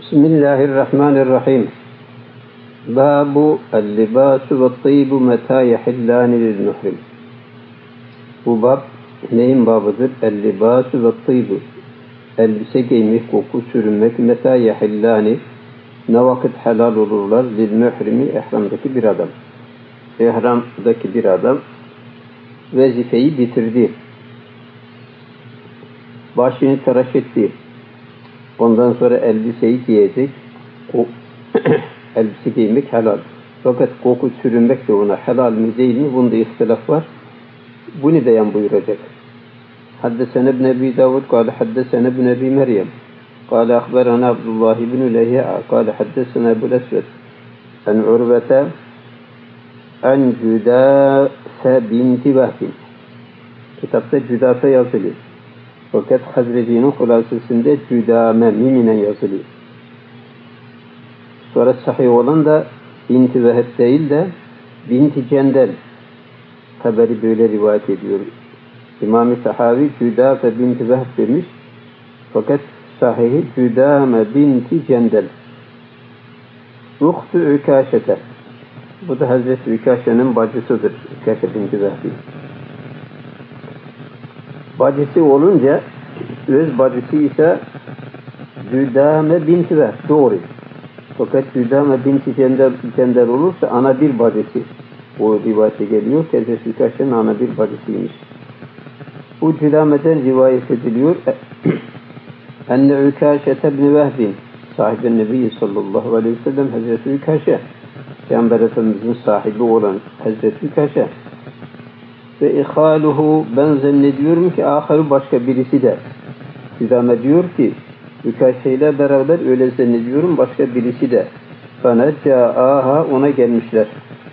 Bismillahirrahmanirrahim. Babu el-libasu ve tıyyibu meta yehillâni lil-muhrim. Bu bab neyin babıdır? El-libasu ve tıyyibu. Elbise giymek, koku sürünmek, meta yehillâni. Ne vakit helal olurlar? Lil-muhrimi, ihramdaki bir adam. İhramdaki bir adam vazifeyi bitirdi. Başını tıraş etti. Ondan sonra elbiseyi giyecek. Elbise giymek helal. Fakat koku sürünmek de ona helal mi değil mi? Bunda ihtilaf var. Bunu beyan buyuracak. Haddesene ibn Ebi Davud, kâle haddesene ibn Ebi Meryem, kâle akberana Abdullah ibn Lehya, kâle haddesene Ebul Esved, en Urvete, en Cüdâse binti Vehbin. Kitapta Cüdâse yazılıyor. Fakat Hazreci'nin hulasesinde Cüdâme miminen yazılıyor. Sonra sahih olan da Binti Vehb değil de Binti Cendel. Taberi böyle rivayet ediyor. İmam-ı Tahavi Cüdâfe Binti Vehb demiş. Fakat sahihi Cüdâme Binti Cendel. Uhtu Ükâşete. Bu da Hazreti Ükâşe'nin bacısıdır. Ükâşe Binti Vehb. Bacısı olunca öz bacısı ise Cüdâme Binti Vehb. Doğru. Fakat Cüdâme Binti Cendel olursa ana bir bacısı. O rivayete geliyor. Hazreti Ükâşe'nin ana bir bacısıymış. Bu Cüdâme'den rivayet ediliyor. Enne Ükâşete ibn Vehbin, sahibi Nebi sallallahu aleyhi ve sellem Hazreti Ükâşe, Peygamber Efendimiz'in sahibi olan Hazreti Ükâşe. Ve ihâluhu, ben zannediyorum ki ahâru başka birisi de. Cüdâme diyor ki Ükâşe ile beraber öyle zannediyorum başka birisi de. Fenecâ'âha, ona gelmişler.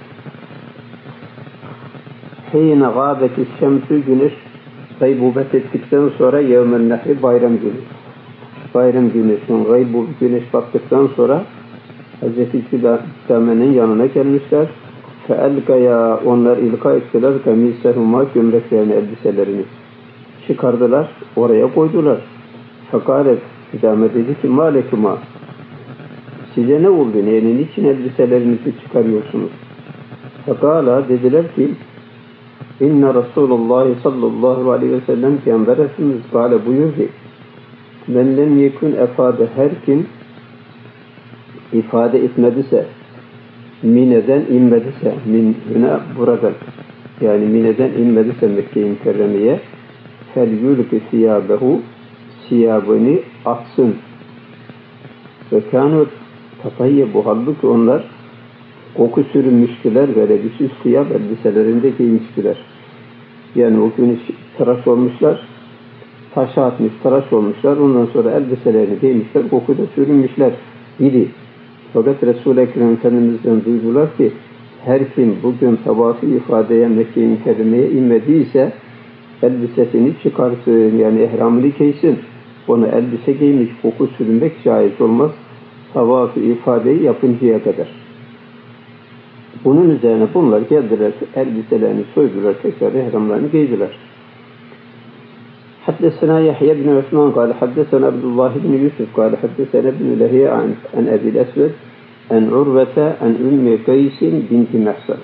Hîne gâbeti şemsü, güneş gaybubet ettikten sonra yevmen nehri, bayram günü. Bayram günü, güneş battıktan sonra Hazreti Cüdame'nin yanına gelmişler. Feelgaya, onlar ilka ettiler. Gamisehuma, gömleklerini, elbiselerini çıkardılar, oraya koydular. Fekalet, Cüdame dedi ki malekuma, size ne oldu? Niçin elbiselerinizi çıkarıyorsunuz? Fekala, dediler ki İnne Resulullah sallallahu aleyhi ve sellem Peygamber Efendimiz kâle buyurdu. Men lem yekun efade, her kim ifade etmediyse, Mine'den inmediyse, Mine buradan, yani Mine'den inmediyse Mekke-i Mükerreme'ye, fel yulki siyabehu, siyabını atsın. Ve kânû tatayyebu, halbuki onlar koku sürünmüştüler ve lebisü siyab, elbiselerinde giymiştiler. Yani o gün tıraş olmuşlar, taşa atmış, tıraş olmuşlar, ondan sonra elbiselerini giymişler, koku da sürünmüşler idi. Fakat Resul-i Ekrem Efendimiz'den duydular ki her kim bugün tavafı ifadeye Mekke-i Mükerreme'ye inmediyse elbisesini çıkarsın, yani ihramını giysin. Onu elbise giymiş, koku sürünmek caiz olmaz tavafı ifadeyi yapıncaya kadar. Bunun üzerine bunlar geldiler, elbiselerini soydular, tekrar ihramlarını giydiler. Haddesena Yahya ibn Osman kâle haddesena Abdullah ibn Yusuf kâle haddesena ibn Lehya an Ebil Esved en Urvete en Ümmü Qeysin binti Mehsen.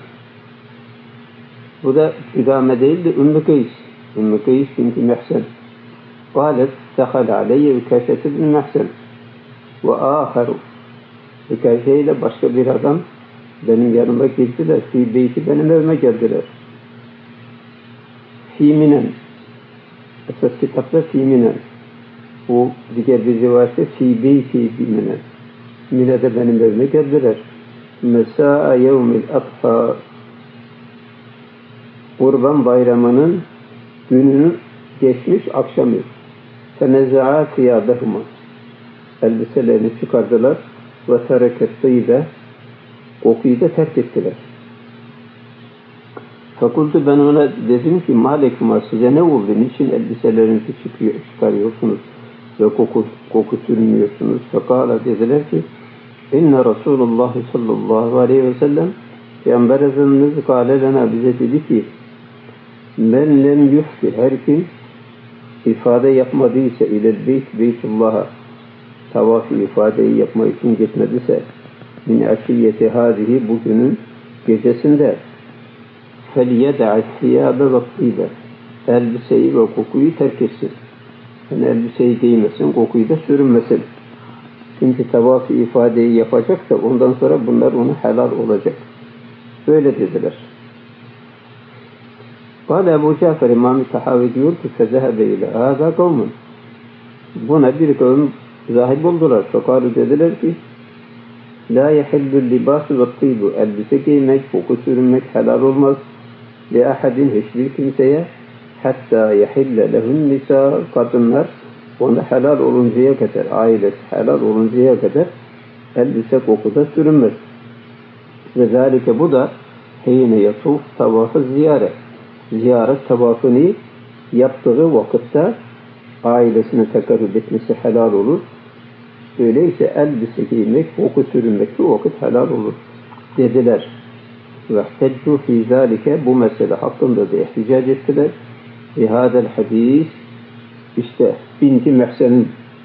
Bu da Cüdâme değil de Ümmü Qeys. Ümmü Qeys binti Mehsen. Kâlet dehal aleyye Ükâşe ibn Mehsen ve âheru. Ükâşe ile başka bir adam benim yanıma girdiler. Fi beyti, benim evime geldiler. Fi Minen. Esas kitapta Fi Minen. Bu diğer bir rivayette Fi beyti Minen. Mine'de benim evime geldiler. Mesâ'a yevmil adha. Kurban bayramının gününün geçmiş akşamı. Feneza'a fiyâbehuma. Elbiselerini çıkardılar. Ve tereket tıyyibe. Kokuyu da terk ettiler. Fakultu, ben ona dedim ki malekuma, size ne oldu? Niçin elbiselerinizi çıkarıyorsunuz ve koku sürmüyorsunuz? Fekala, dediler ki İnne Resulullah sallallahu aleyhi ve sellem Peygamber Efendimiz kâle lena, bize dedi ki men lem yuhti, her kim ifade yapmadıysa ilel beyt, beytullah'a, tavaf ifadeyi yapmak için gitmediyse min aşiyeti hâzihi bugünün gecesinde فَلْيَدَعَ الثِّيَابَ وَالطِّيبَ elbiseyi ve kokuyu terk etsin. Yani elbiseyi giymesin, kokuyu da sürünmesin. Çünkü tavaf ifadeyi yapacaksa ondan sonra bunlar ona helal olacak. Böyle dediler. Kâle Ebu Cafer İmam-ı Tahavi diyor ki فَذَهَبَ اِلَى هَذَا قَوْمٌ buna bir kavim zahip oldular. Fakarı dediler ki لَا يَحِلُّ اللِّبَاسُ وَالطِّيبُ elbise giymek, koku sürünmek helal olmaz. لِأَحَدٍ hiçbir kimseye hatta yahille lehun nisa kadınlar ona helal oluncaya kadar, ailesi helal oluncaya kadar elbise kokuda sürünmez. Ve zalike bu da heyne yatuf tavafı ziyaret tavafını yaptığı vakitte ailesine tekarrub etmesi helal olur. Öyleyse elbise giymek, koku sürünmek bu vakit helal olur dediler. Ve ihteccu fî zâlike bu mesele hakkında da ihticac ettiler. Ve hâdel hadis işte Binti Mehsen'in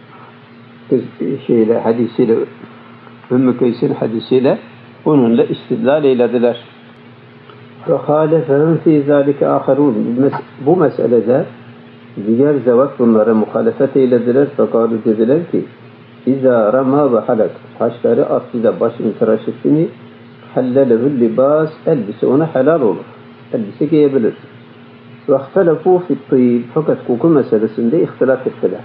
hadisiyle Ümmü Kays'in hadisiyle onunla istidlal eylediler. Ve hâlefehum fî zâlike âherûn bu meselede diğer zevat bunlara muhalefet eylediler. Fakat dediler ki İzâ ramâ ve halak taşları attı da başını tıraş ettiğini hallelehul libas elbise ona helal olur. Elbise giyebilir. Ve ihtelefû fi't-tîb fakat koku meselesinde ihtilaf ettiler.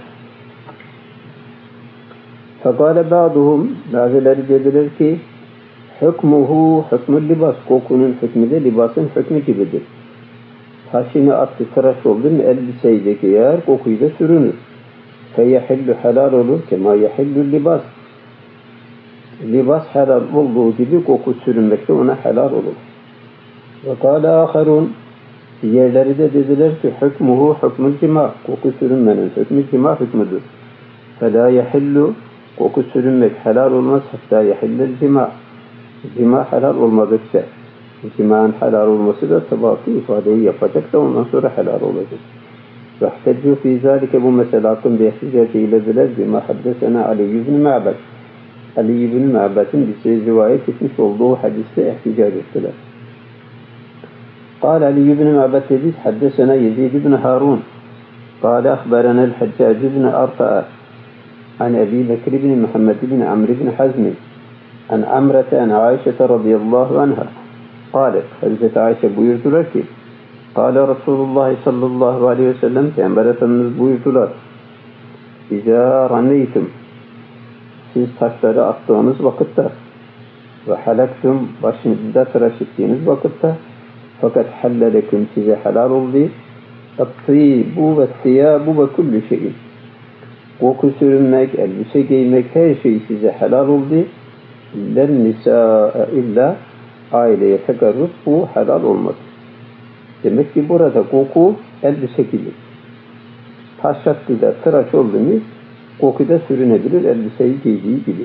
Fekâle ba'duhum bazıları dediler ki hükmül libas kokunun hükmü de libasın hükmü gibidir. Taşını attı tıraş oldu mu elbiseyi de giyer kokuyu da sürünür. Feyehillu helal olur kema yehillü libas. Libas helal olduğu gibi koku sürünmek de ona helal olur. Ve kâle âherun diğerleri de dediler ki hükmül cima koku sürünmenin hükmü cima hükmüdür. Felâ yehillu koku sürünmek helal olmaz hatta yehillel cima. Cima helal olmadıkça cimanın helal olması da tavafı ifadeyi yapacak da ondan sonra helal olacak. Ve ihteccu fî zâlike bu mesele hakkında ihticac eylediler bima haddesena Ali ibn Ma'bad. Ali ibn Ma'bad'ın bize rivayet etmiş olduğu hadiste ihticac ettiler. قال علي بن معبد حدثنا يزيد بن هارون قال أخبرنا الحجاج بن أرطاء عن أبي بكر بن محمد بن عمرو بن حزم عن عمرة عن عائشة رضي الله عنها قالت Hazreti Ayşe buyurdular ki قال رسول الله صلى الله عليه وسلم Peygamber Efendimiz buyurdular İzâ rameytum siz taşları attığınız vakitte ve halaktum başınızda tıraş ettiğiniz vakitte fakat hallelekum size helal oldu at-tîbu ve thiyâbu ve kullu şeyin koku sürünmek, elbise giymek her şey size helal oldu len nisâe illa aileye tekarrub bu helal olmaz. Demek ki burada koku elbise gibi. Taş attı da tıraş oldu mu koku da sürünebilir elbiseyi giydiği gibi.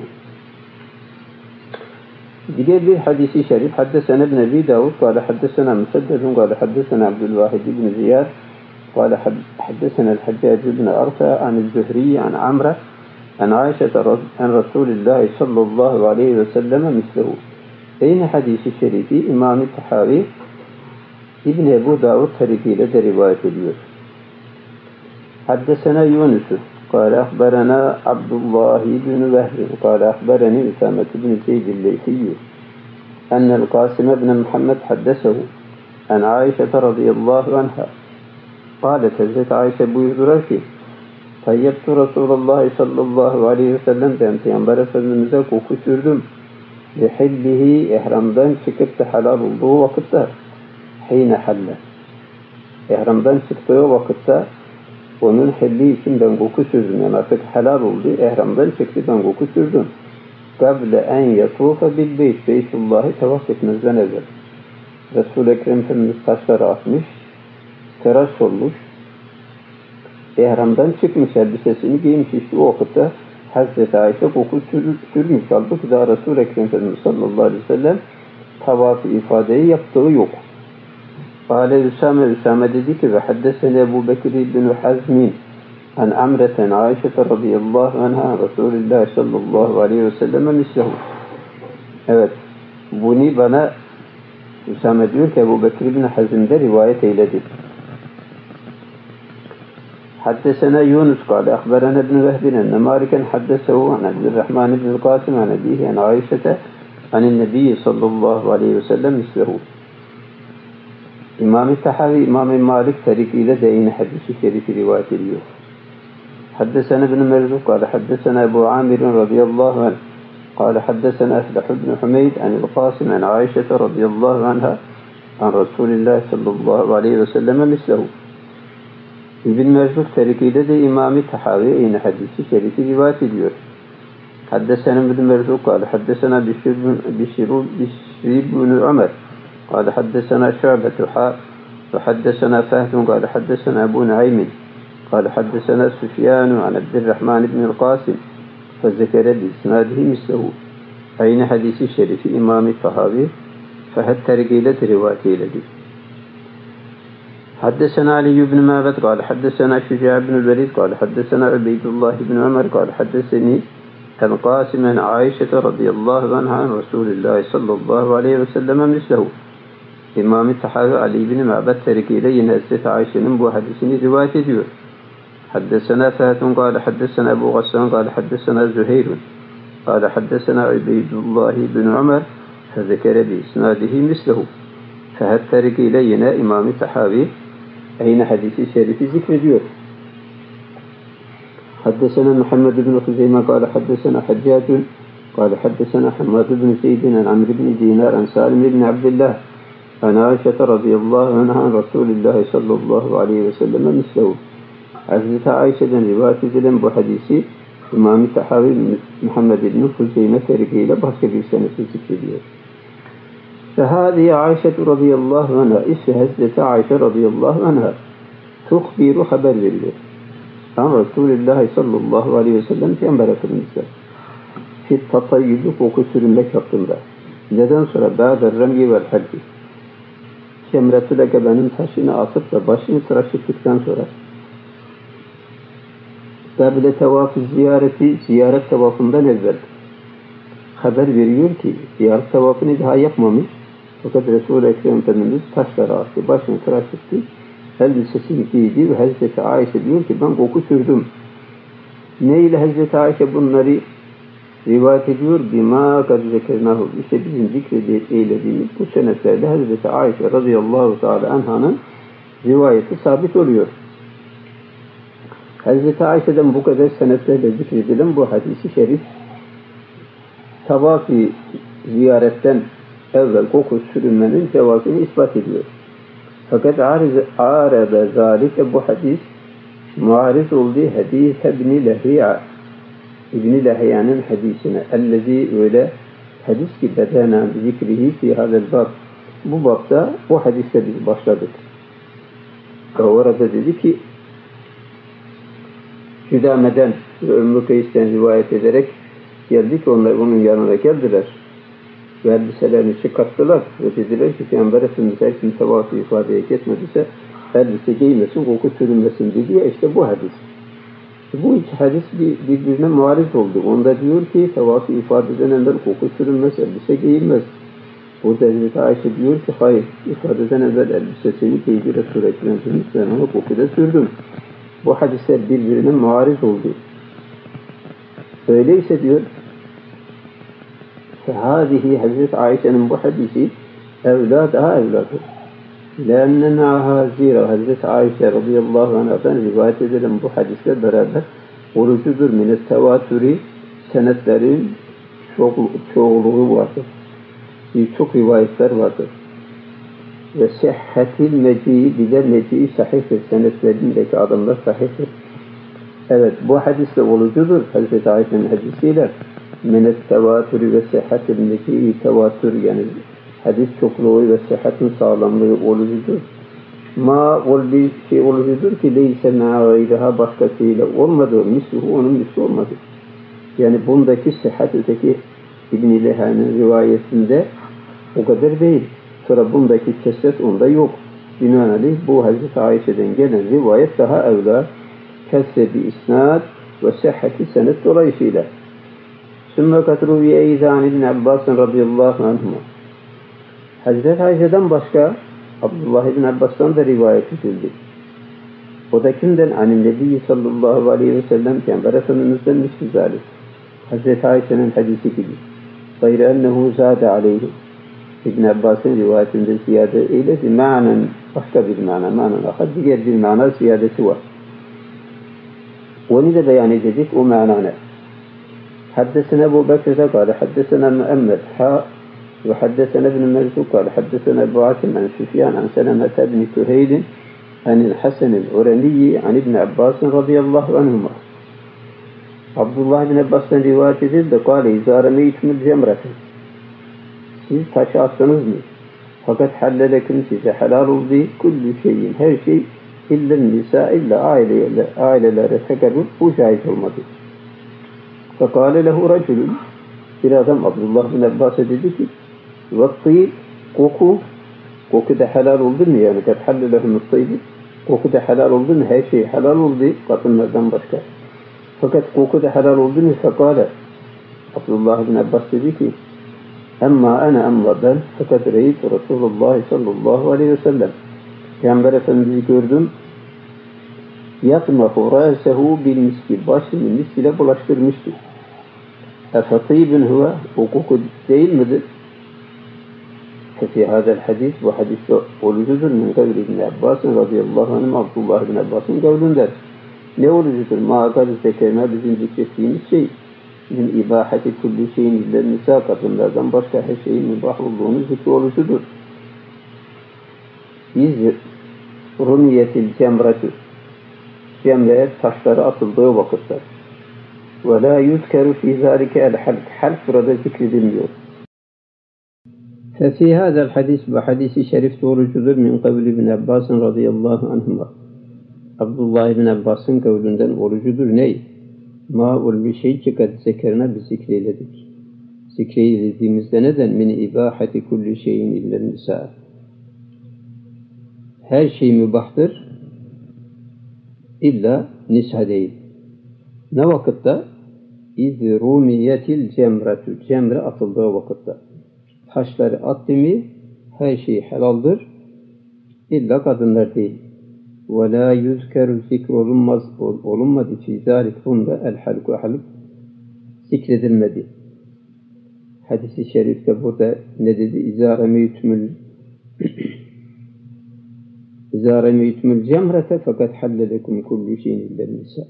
Diğer bir hadisi şerif haddesena ibn Ebi Davud kâle haddesena Musaddedun kâle haddesena Abdülvahid ibn Ziyad kâle haddesena el-Haccac ibn Arta an-Zühri an Amra an Ayşe an Resulullah sallallahu aleyhi ve sellem mislehu. Aynı hadisi şerifi İmam-ı Tahavi İbn Ebu Davud tarifiyle de rivayet ediyor. Haddesena Yunus قال أخبرنا عبد الله بن وهب قال أخبرني أسامة بن زيد الليثي أن القاسم بن محمد حدثه عن عائشة رضي الله عنها قالت Hazreti Ayşe buyurdular ki Tayyebtu Resulullah sallallahu aleyhi ve sellem ben Peygamber Efendimiz'e koku sürdüm. Lihillihi ihramdan çıkıp da helal olduğu vakitte hine halle. İhramdan çıktığı vakitte onun helli için ben koku sürdüm. Yani artık helal oldu. İhramdan çıktı ben koku sürdüm. Kable en yatufa bil beyt. Beytullah'ı tavaf etmezden evvel. Resul-i Ekrem Efendimiz taşları atmış. Tıraş olmuş. İhramdan çıkmış elbisesini giymiş. İşte o vakitte Hazreti Ayşe koku sürmüş. Halbuki daha Resul-i Ekrem Efendimiz sallallahu aleyhi ve sellem tavaf-ı ifadeyi yaptığı yok. Kâle Üsame dedi ki ve haddesene Ebu Bekir ibn Hazmin an Amreten Ayşe radıyallahu anha Resulullah sallallahu aleyhi ve selleme mislehu. Evet, bunu bana Üsame diyor ki Ebu Bekir bin Hazim'de rivayet eyledi. حدثنا يونس قال أخبرنا ابن وهب أن مالكا حدثه عن عبد الرحمن بن القاسم عن أبيه عن عائشة عن النبي صلى الله عليه وسلم مثله. İmam-ı Tahavi, İmam-ı Malik tarikiyle de yine hadis-i şerifi rivayet ediyor. حدثنا ابن مرزوق قال حدثنا أبو عامر رضي الله عنه قال حدثنا أفلح بن حميد عن القاسم عن عائشة رضي الله عنها عن رسول الله صلى الله عليه وسلم مثله. İbn Merzuq tarikiyle de İmam-ı Tahavi yine hadis-i şerifi rivayet ediyor. حدثنا ابن مرزوق قال حدثنا بشير بن عمر قال حدثنا شعبة وحدثنا فهد قال حدثنا أبو نعيم قال حدثنا سفيان عن عبد الرحمن بن القاسم فذكر بإسناده مثله. Aynı hadisi şerifi İmam-ı Tahavi Fahd tarikiyle rivayet eyledi. حدثنا علي بن معبد قال حدثنا شجاع بن الوليد قال حدثنا عبيد الله بن عمر قال حدثني القاسم عن عائشة رضي الله عنها عن رسول الله صلى الله عليه وسلم مثله. İmam-ı Tahavi Ali bin Ma'bad tarikiyle yine Hazreti Ayşe'nin bu hadisini rivayet ediyor. حدثنا فهد قال حدثنا أبو غسان قال حدثنا زهير قال حدثنا عبيد الله بن عمر فذكر بإسناده مثله. Fahd tarikiyle yine İmam-ı Tahavi aynı hadisi şerifi zikrediyor. حدثنا محمد بن خزيمة قال حدثنا حجاج قال حدثنا حماد بن زيد عن عمرو بن دينار عن سالم بن عبد الله عن عائشة رضي الله عنها عن رسول الله صلى الله عليه وسلم مثله. Hazreti Ayşe'den rivayet edilen bu hadisi İmam-ı Tahavi Muhammed ibn Huzeyme tarikiyle başka bir senesi zikrediyor. فهذه عائشة رضي الله عنها ise Hazreti Ayşe radıyallahu anha tuhbiru haber veriyor. An Resulullah sallallahu aleyhi ve sellem Peygamber Efendimiz'e fit tatayyüdü koku sürünmek hakkında. Neden sonra ba'der remyi vel halki. Cemretül Ekebe'nin taşını atıp da başını tıraş ettikten sonra Kabile tevafı ziyaret tevafından evvel haber veriyor ki ziyaret tevafını daha yapmamış. Fakat Resul-i Ekrem Efendimiz taşları attı, başını tıraş etti, elbisesini giydi ve Hazreti Ayşe diyor ki ben koku sürdüm. Ne ile Hazreti Ayşe bunları rivayet ediyor? Bima kad zekernahu. İşte bizim zikreylediğimiz bu senetlerde Hazreti Ayşe radıyallahu teala anhanın rivayeti sabit oluyor. Hazreti Ayşe'den bu kadar senetlerle zikredilen bu hadisi şerif tavaf-ı ziyaretten evvel koku sürünmenin cevabını ispat ediyor. Fakat arada zalike bu hadis muariz olduğu hadis İbn-i Lahiya'nın hadisine ellezî öyle hadis ki bedena zikrihi fi hadel bab. Bu babda bu hadiste biz başladık. Orada dedi ki Hüdame'den ve Ümmü Kays'ten rivayet ederek geldik, onlar onun yanına geldiler. Ve elbiselerini çıkarttılar ve dediler ki Peygamber Efendimiz her kim tavafı ifadeye geçmediyse elbise giymesin, koku sürünmesin dedi ya, işte bu hadis. Bu iki hadis birbirine muariz oldu. Onda diyor ki tavafı ifade edenler koku sürünmez, elbise giyilmez. Burada Hazreti Ayşe diyor ki hayır, ifade eden evvel elbisesini giydi Resul-i Ekrem ben onu kokuda sürdüm. Bu hadisler birbirine muariz oldu. Öyleyse diyor hâzihi Hazreti Ayşe'nin bu hadisi daha evladır. لَاَنَّ مَعَهَا zira Hazreti Ayşe radıyallahu anh'dan rivayet edilen bu hadisle beraber orucudur minet tevatürü senetlerin çoğuluğu vardır. Birçok rivayetler vardır. Ve sihhatil meci'i bir de meci'i sahihtir. Senetlerindeki adamlar sahihtir. Evet, bu hadisle olucudur. Hazreti Ayşe'nin hadisiyle minet tevatürü ve sihhatil meci'i tevatür yani hadis çokluğu ve sıhhatin sağlamlığı olucudur. Bir şey olucudur ki leyse ma'aydaha başkasıyla olmadı. Misluhu onun misli olmadı. Yani bundaki sıhhat öteki İbn-i Leha'nın rivayetinde o kadar değil. Sonra bundaki kesret onda yok. Binaenaleyh bu Hazreti Ayşe'den gelen rivayet daha evla. kesre-i isnad ve sehhati senet dolayısıyla. Sümme katruviye eyyizâni ibn Abbas'ın radıyallahu anhuma. Hazreti Ayşe'den başka Abdullah ibn Abbas'tan da rivayet edildi. O da kimden? Anin Nebi sallallahu aleyhi ve sellem Peygamber Efendimiz'den misli zalik. Hazreti Ayşe'nin hadisi gibi. Gayrı ennehu zâde aleyhi. İbn Abbas'ın rivayetinde ziyade eyledi. Ma'nen başka bir mana. Ma'nen akad diğer bir mana ziyadesi var. Onu da beyan edecek o manana. حدثنا أبو بكر قال حدثنا مؤمل وحدثنا ابن مرزوق قال حدثنا أبو عاصم عن سفيان عن سلمة بن كهيل عن الحسن العرني عن ابن عباس رضي الله عنهما. Abdullah bin Abbas'tan rivayet edildi. Kâle izâ remeytümül cemrete. Siz taşı attınız mı? Fakat hallelekim size helal oldu kullu şeyin. Her şey illa nisa illa ailelere tekerrür bu caiz olmadı. Fekâle lehu raculun. Bir adam Abdullah bin Abbas'a dedi ki vattî koku da helal oldu mu yani? Kad hallelehum ttîbi. Koku da helal oldu mu? Her şey helal oldu kadınlardan başka. Fakat koku da helal oldu mu? Fekâle Abdullah bin Abbas dedi ki ama ben fakat reyit Resulullah sallallahu aleyhi ve sellem Peygamber Efendimiz'i gördüm yatmahu râsehu bil miski başını mis ile bulaştırmıştı. Efetîbün huve o koku değil midir? Fefi hadel hadis bu hadiste olucudur min kavli ibn Abbas'ın radıyallahu anh Abdullah bin Abbas'ın kavlinden. Ne olucudur? Mâkâd-ı zekerna bizim zikrettiğimiz şey min ibâheti kulli şeyin iller nisa kadınlardan başka her şeyin mübah olduğunu zikri olucudur. Biz rumiyetil cemratü cemreye taşları atıldığı vakitler ve la yuzkeru fî zâlike el halk. Halk burada zikredilmiyor. Fefî hâzel hadis ve hadisi şerif doğrucudur min kavli ibn Abbas'ın radıyallahu anhuma. Abdullah ibn Abbas'ın kavlinden orucudur ney? Ma'ul bir şey çıkat zekerine bir zikreyledik. Zikreylediğimizde neden? Min ibâheti kulli şeyin illen nisa. Her şey mübahtır. İlla nisa değil. Ne vakitte? İz rumiyetil cemretü. Cemre atıldığı vakitte. Taşları attı mı her şey helaldir. İlla kadınlar değil. Ve la yüzkeru olunmadı fi zâlik bunda el halku halk zikredilmedi. Hadis-i şerifte burada ne dedi? İzâ remeytümül cemrete fakat hallelekum kullu şeyin illen nisa.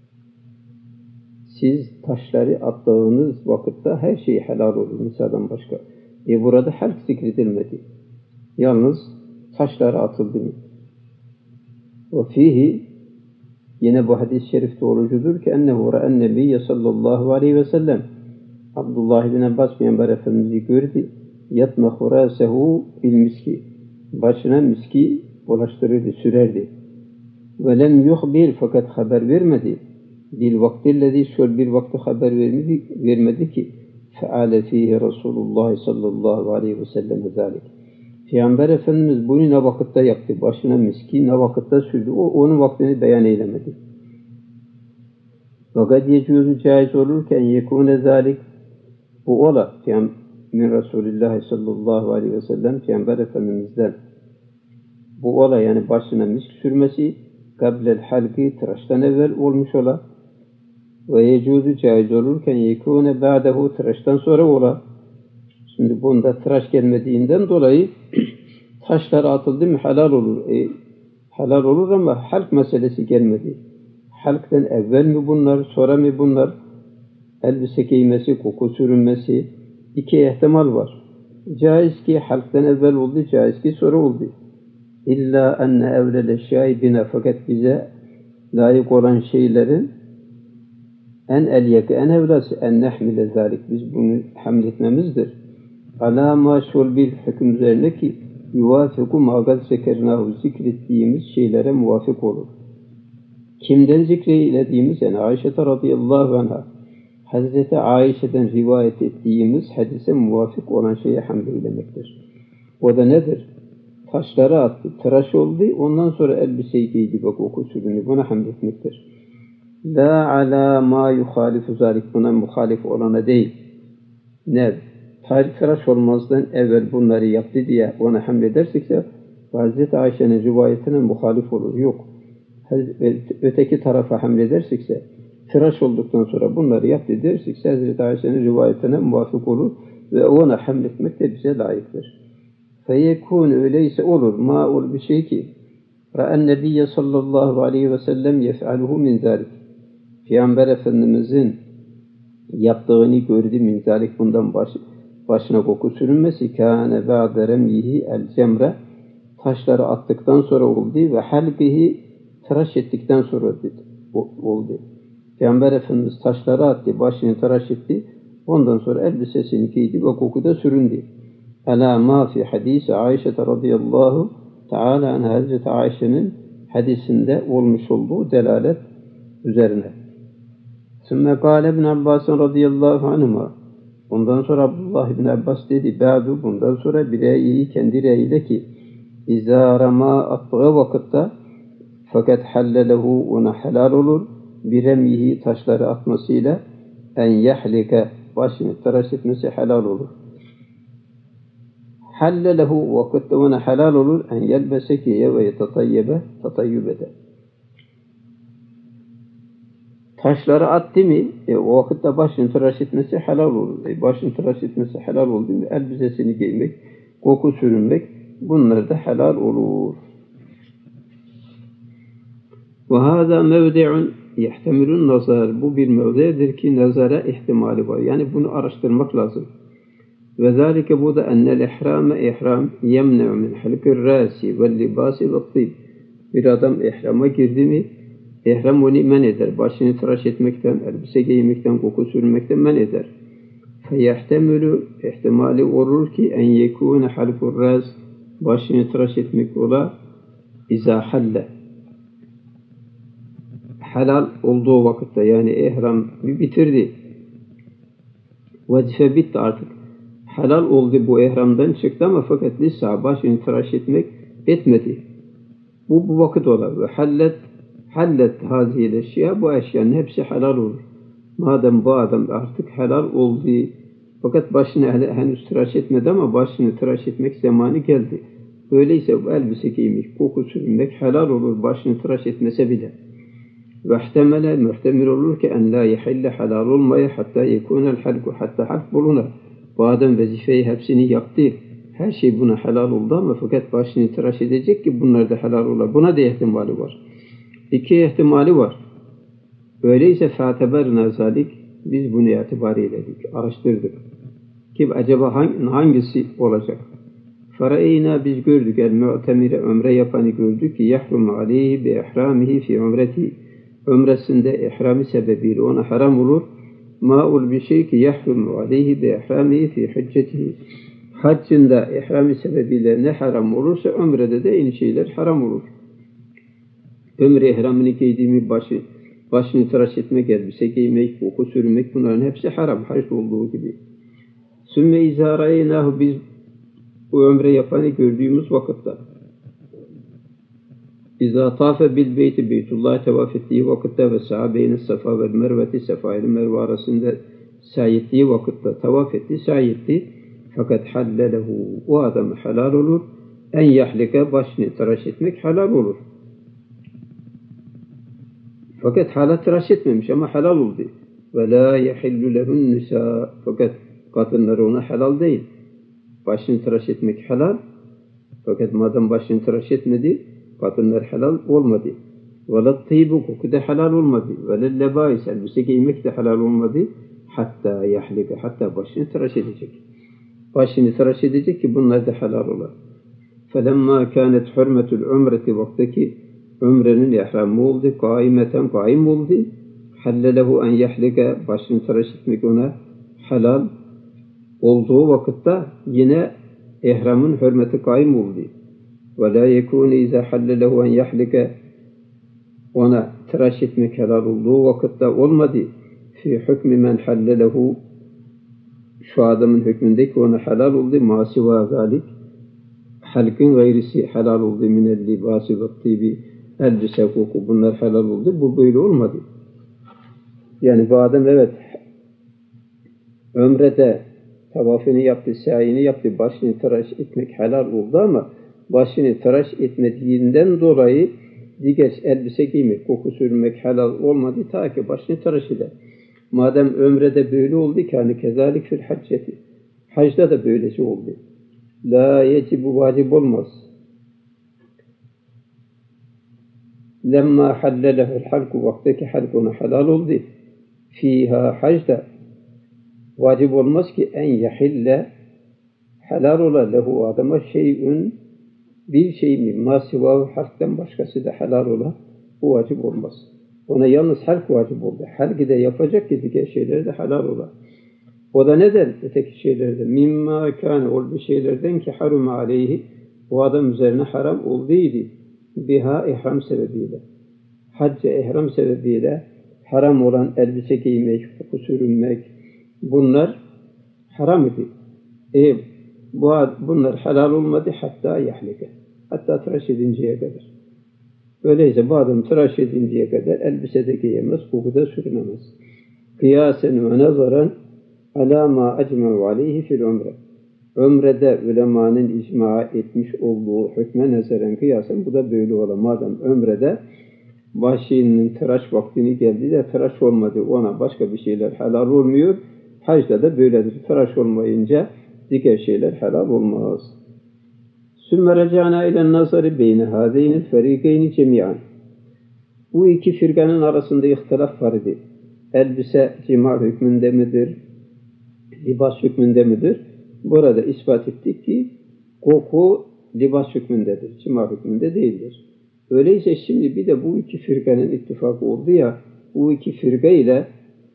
Siz taşları attığınız vakitte her şey helal olur nisadan başka. Burada halk zikredilmedi. Yalnız taşları atıldı mı? Ve fihi yine bu hadis-i şerif doğrucudur ki ennehu ra'en nebiyye sallallahu aleyhi ve sellem Abdullah bin Abbas Peygamber Efendimiz'i gördü. Yatmahu râsehu bil miski. Başına miski bulaştırırdı, sürerdi. Ve lem yuhbir fakat haber vermedi. Bil vaktillezi şöyle bir vakti haber vermedi ki feale fihi Resulullah sallallahu aleyhi ve sellem zalik. Peygamber Efendimiz bunu ne vakitte yaptı? Başına miski ne vakitte sürdü? Onun vaktini beyan eylemedi. Fakat yecuzu caiz olurken yekûne zalik bu ola min Resulullah sallallahu aleyhi ve sellem Peygamber Efendimiz'den bu ola yani başına misk sürmesi kablel halki tıraştan evvel olmuş ola ve yecuzu caiz olurken yekûne ba'dehu tıraştan sonra ola. Şimdi bunda tıraş gelmediğinden dolayı taşlar atıldı mı helal olur. Helal olur ama halk meselesi gelmedi. Halktan evvel mi bunlar, sonra mı bunlar? Elbise giymesi, koku sürünmesi, iki ihtimal var. Caiz ki halktan evvel oldu, caiz ki sonra oldu. İlla enne evlel eşyâi bina fakat bize layık olan şeylerin en elyeki, en evlası en nehmile zâlik. Biz bunu hamletmemizdir. Alâ maşul bir hüküm üzerine ki yuvâfiku mâgad zekernâhu zikrettiğimiz şeylere muvafık olur. Kimden zikreylediğimiz yani Ayşe radıyallahu anha Hazreti Ayşe'den rivayet ettiğimiz hadise muvafık olan şeye hamd eylemektir. O da nedir? Taşları attı, tıraş oldu, ondan sonra elbiseyi giydi, bak oku sürünü, buna hamd etmektir. La ala ma yuhalifu zalik, buna muhalif olana değil. Ne? Tıraş olmazdan evvel bunları yaptı diye ona hamledersekse Hazreti Ayşe'nin rivayetine muhalif olur. Yok. Öteki tarafa hamledersekse, tıraş olduktan sonra bunları yaptı dersekse Hazreti Ayşe'nin rivayetine muvafık olur ve ona hamletmek de bize layıktır. Feyekûn, öyleyse olur. Ma olur bir şey ki Ra'en Nebiyye sallallahu aleyhi ve sellem yef'aluhu min zalik. Peygamber Efendimizin yaptığını gördü min zalik, bundan başına koku sürünmesi, kâne ba'de remyihi el cemre, taşları attıktan sonra oldu ve halqihi, tıraş ettikten sonra oldu. Peygamber Efendimiz taşları attı, başını tıraş etti, ondan sonra elbisesini giydi ve koku da süründü. Ala ma fi hadisi Ayşe radıyallahu teala anha, Hazreti Ayşe'nin hadisinde olmuş olduğu delalet üzerine. Sümme kâle İbn Abbas radıyallahu anhuma, ondan sonra Abdullah İbn Abbas dedi, ba'du, bundan sonra bir reyi, kendi reyiyle ki İzâ ramâ, attığı vakitte, fakat hallelehu, ona helal olur, biremyihi, taşları atmasıyla, en yahlike, başını tıraş etmesi helal olur. Hallelehu, vakitte ona helal olur, en yelbesekiye ve yetatayyebe, tatayyübede. Taşları attı mı, o vakitte başını tıraş etmesi helal olur. Başını tıraş etmesi helal oldu mu, elbisesini giymek, koku sürünmek, bunlar da helal olur. وَهَذَا مَوْدِعٌ يَحْتَمِلُ النَّظَرِ, bu bir mevdedir ki nazara ihtimali var. Yani bunu araştırmak lazım. وَذَٰلِكَ, bu da اَنَّ الْاِحْرَامَ, ihram يَمْنَعُ مِنْ حَلْقِ الرَّاسِ وَالْلِبَاسِ وَالطِّيبِ, bir adam ihrama girdi mi, ihram onu men eder. Başını tıraş etmekten, elbise giymekten, koku sürmekten men eder. فَيَحْتَمِلُ, ihtimali olur ki en yekûne halqur ras, başını tıraş etmek ola, izâ halle, helal olduğu vakitte, yani ihram bitirdi, vazife bitti artık, helal oldu, bu ihramdan çıktı ama fakat lisa başını tıraş etmedi. Bu vakit ola ve hallet hazîl eşya, bu eşyanın hepsi helal olur. Madem bu adam artık helal oldu, fakat başını henüz tıraş etmedi ama başını tıraş etmek zamanı geldi. Öyleyse bu elbise giymek, koku sürmek helal olur, başını tıraş etmese bile. Ve ihtemele, muhtemel olur ki en la yehille, helal olmaya, hatta yekunel halku, hatta halk buluna. Bu adam vazifeyi hepsini yaptı. Her şey buna helal oldu ama fakat başını tıraş edecek ki bunlar da helal olur. Buna da ihtimali var. İki ihtimali var. Öyleyse fâteberna zalik, biz bunu itibar eyledik, araştırdık. Ki acaba hangisi olacak? Fara'eyna, biz gördük, el-mu'temire, ömre yapanı gördük ki yahrumu aleyhi bi ihramihi fi umreti, ömresinde ihramı sebebiyle ona haram olur. Ma'ul bir şey ki yahrumu aleyhi bi ihramihi fi hüccetihi, haccında ihramı sebebiyle ne haram olursa ömrede de aynı şeyler haram olur. Ömre ihramını giydiğimi, başını tıraş etmek, elbise giymek, koku sürmek, bunların hepsi haram, hac olduğu gibi. Sümme izâ râeynâhu, biz bu ömre yapanı gördüğümüz vakitte, izâ tâfe bil beyti, Beytullah'a tevaf ettiği vakitte ve sahabeyni safa ve merveti, safa ile merve arasında sa'i ettiği vakitte tevaf etti, sa'i etti. Fakat hallelehu, o adam helal olur, en yahlike, başını tıraş etmek helal olur. Fakat hala tıraş etmemiş ama helal oldu. Ve la yehillu lehun nisa, fakat kadınlar ona helal değil. Başını tıraş etmek helal, fakat madem başını tıraş etmedi, kadınlar helal olmadı. Ve la tıybu, koku da helal olmadı. Ve la lebâis, elbise giymek de helal olmadı. Hatta yahlike, hatta başını tıraş edecek. Başını tıraş edecek ki bunlar da helal olur. Felemma kânet hürmetül umreti, vaktaki ömrenin ihramı oldu, kaimeten kaim oldu. Hallelehu en yahlike, başını tıraş etmek ona helal olduğu vakitte yine ihramın hürmeti kaim oldu. Ve la yekûne izâ hallelehu en yahlike, ona tıraş etmek helal olduğu vakitte olmadı. Fi hükmü men hallelehu, şu adamın hükmündeki ona helal oldu. Mâsivâ zâlik, halkın gayrisi helal oldu. Minel libâsi ve tîbi, elbise, koku, bunlar helal oldu. Bu böyle olmadı. Yani bu adam evet ömrede tavafını yaptı, sa'yini yaptı, başını tıraş etmek helal oldu ama başını tıraş etmediğinden dolayı diğer elbise giymek, koku sürmek helal olmadı ta ki başını tıraş eder. Madem ömrede böyle oldu ki hani kezalik fil hacceti. Hacda da böylesi oldu. La yecibu vacip olmaz. Lemma hallelehul halku vaktaki halk ona helal oldu. Fiha hacda vacip olmaz ki en yahille helal ola lehu adama şeyün bir şey mi masivahu halktan başkası da helal ola bu vacip olmaz. Ona yalnız halk vacip oldu. Halk de yapacak ki diğer şeyler de helal ola. O da neden? Öteki şeylerden. Mimma kâne ol bir şeylerden ki harum aleyhi o adam üzerine haram olduydu. Biha ihram sebebiyle. Hacca ihram sebebiyle haram olan elbise giymek, koku sürünmek bunlar haram idi. Bunlar helal olmadı hatta yahlike. Hatta tıraş edinceye kadar. Öyleyse bu adam tıraş edinceye kadar elbise de giyemez, koku da sürünemez. Kıyasen ve nazaran alâ mâ ecme'u aleyhi fil umre. Ömrede ulemanın icma etmiş olduğu hükme nazaran kıyasen bu da böyle olan. Madem ömrede başının tıraş vaktini geldi de tıraş olmadı ona başka bir şeyler helal olmuyor. Hacda da böyledir. Tıraş olmayınca diğer şeyler helal olmaz. Sümme recana ile nazarı beyni hâzeyni ferîgeyni cemiyan. Bu iki firganın arasında ihtilaf var idi. Elbise cima hükmünde midir? Libas hükmünde midir? Burada ispat ettik ki koku libas hükmündedir. Cima hükmünde değildir. Öyleyse şimdi bir de bu iki firganın ittifakı oldu ya bu iki firga ile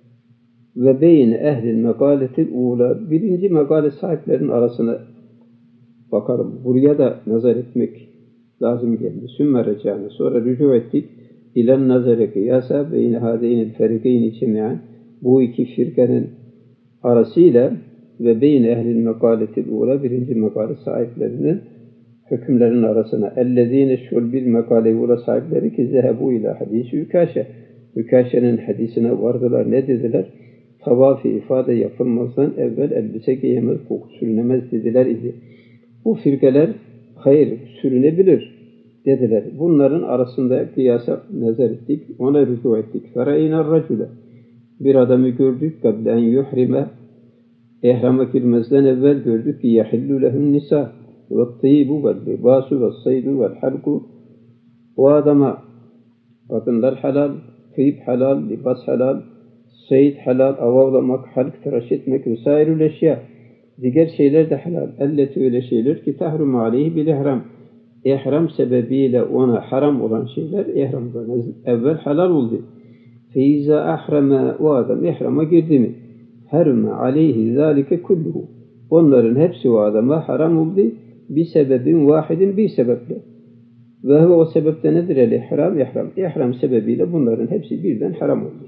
ve beyin ehlil megaletil ula birinci megale sahiplerinin arasına bakalım. Buraya da nazar etmek lazım geldi. Sümme recâne sonra rücu ettik. İlen nazare kıyasa beyni hâdeynil ferikeyni cemiyan bu iki firkanın arasıyla ve beyin ehlil mekaletil ula birinci mekale sahiplerinin hükümlerin arasına ellezîne şul bir mekale ula sahipleri ki zehebu ila hadisi Ükaşe. Ükaşe'nin hadisine vardılar. Ne dediler? Tavaf-ı ifade yapılmazdan evvel elbise giyemez, koku sürünemez dediler idi. Bu firkeler hayır sürünebilir dediler. Bunların arasında kıyasa nazar ettik, ona rücu ettik. Ferayna racule bir adamı gördük kablen yuhrime ihrama girmezden evvel gördük ki yahillu lehun nisa ve tayyibu ve libasu ve saydu ve halku o adama kadınlar helal, tıyib helal, libas helal, sayid helal, avavlamak, halk tıraş etmek vesairül eşya diğer şeyler de helal. Elleti öyle şeyler ki tahrum aleyhi bil ihram. İhram sebebiyle ona haram olan şeyler ihramdan evvel helal oldu. Feiza ahrama o adam ihrama girdi mi? Harume aleyhi zalike kulluhu. Onların hepsi o adama haram oldu. Bir sebebin vahidin bir sebeple. Ve o sebepte nedir el ihram? İhram sebebiyle bunların hepsi birden haram oldu.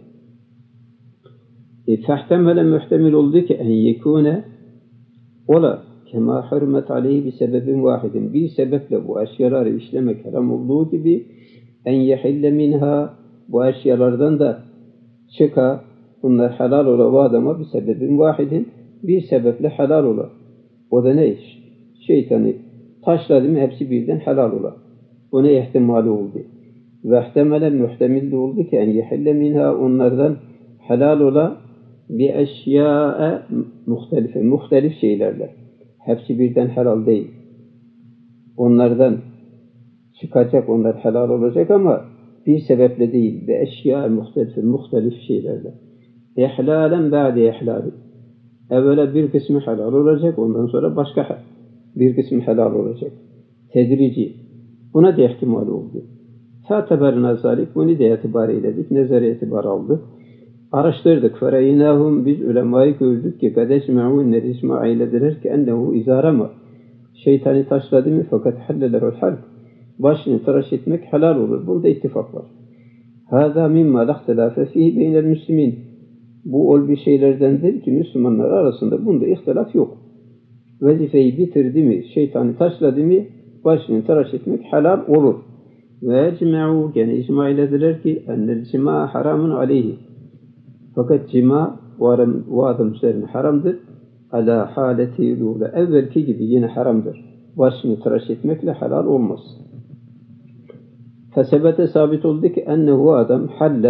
Fehtemele muhtemel oldu ki en yekune ola kema hürmet aleyhi bir sebebin vahidin. Bir sebeple bu eşyaları işlemek haram olduğu gibi en yehille minha bu eşyalardan da çıka bunlar helal ola o adama bir sebebin vahidin bir sebeple helal ola. O da ne iş? Şeytanı taşladı mı hepsi birden helal ola. Bu ne ihtimali oldu? Ve ihtemelen muhtemil de oldu ki en yehille minha onlardan helal ola bir eşya muhtelif şeylerle. Hepsi birden helal değil. Onlardan çıkacak, onlar helal olacak ama bir sebeple değil. Ve eşya muhtelif şeylerle. İhlalen ba'de ihlali. Evvela bir kısmı helal olacak, ondan sonra başka bir kısmı helal olacak. Tedrici. Buna da ihtimal oldu. Fa'teberna zalik, bunu da itibar eyledik, nezere itibar aldık. Araştırdık. Fereynâhum biz ulemayı gördük ki kadecme'ûnne icma eylediler ki ennehu izarama. Şeytanı taşladı mı fakat hallelehul halk. Başını tıraş etmek helal olur. Bunda ittifak var. Hâzâ mimmâ lehtelâfe fîhî beynel müslimîn. Bu ol bir şeylerdendir ki Müslümanlar arasında bunda ihtilaf yok. Vazifeyi bitirdi mi, şeytanı taşladı mı başını tıraş etmek helal olur. Ve ecme'û gene icma eylediler ki ennel cima haramun aleyhi. Fakat cima o adam üzerine haramdır. Ala haleti yulûle. Evvelki gibi yine haramdır. Başını tıraş etmekle helal olmaz. Fesebete sabit oldu ki ennehu adam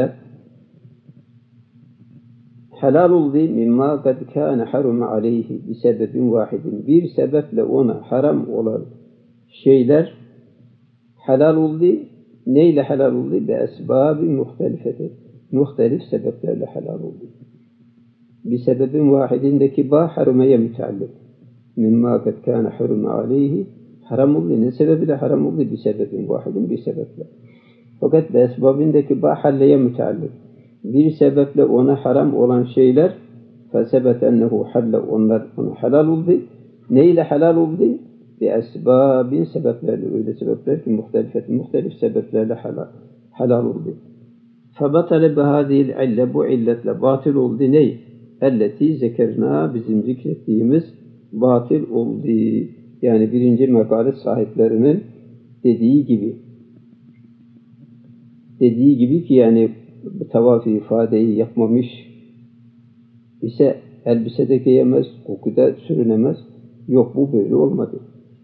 helal oldu mimma kad kâne harume aleyhi bir sebebin vahidin. Bir sebeple ona haram olan şeyler helal oldu. Neyle helal oldu? Be esbâbi muhtelifeti. Muhtelif sebeplerle helal oldu. Bir sebebin vahidindeki ba harumeye müteallik. Mimma kad kâne harume aleyhi haram oldu. Ne sebebiyle haram oldu? Bir sebebin vahidin bir sebeple. Fakat be esbabindeki ba halleye müteallik. Bir sebeple ona haram olan şeyler fesebet ennehu halle onlar ona helal oldu. Neyle helal oldu? Bi esbabin sebeplerle öyle sebepler ki muhtelif sebeplerle helal oldu. Febatale bihâzihil ille bu illetle batıl oldu ney? Elleti zekerna bizim zikrettiğimiz batıl oldu. Yani birinci mekalet sahiplerinin dediği gibi ki yani tavaf ifadeyi yapmamış ise elbise de giyemez, kokuda sürünemez. Yok bu böyle olmadı.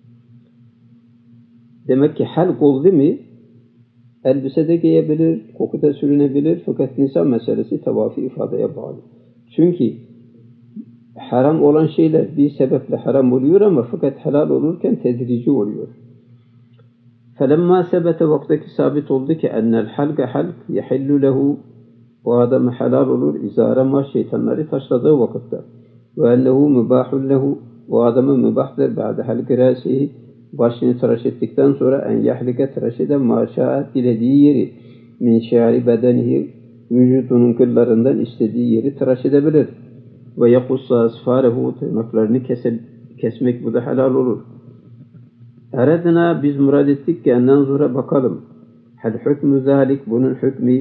Demek ki halk oldu mu elbise de giyebilir, kokuda sürünebilir fakat nisa meselesi tavaf ifadeye bağlı. Çünkü haram olan şeyler bir sebeple haram oluyor ama fakat helal olurken tedrici oluyor. فَلَمَّا سَبَتَ vaktaki sabit oldu ki ennel halka halk yehillu lehu o adamı helal olur izarama şeytanları taşladığı vakitte ve ennehu mübahul lehu o adamı mübahtır ba'de halk-ı rasihi başını tıraş ettikten sonra en yahlike tıraş eden maşaat dilediği yeri min şiari bedenihi vücudunun kıllarından istediği yeri tıraş edebilir ve yakussa asfarehu tırnaklarını kesmek bu da helal olur. Eredina biz murad ettik ki enden zura bakalım. Hel hükmü zalik bunun hükmü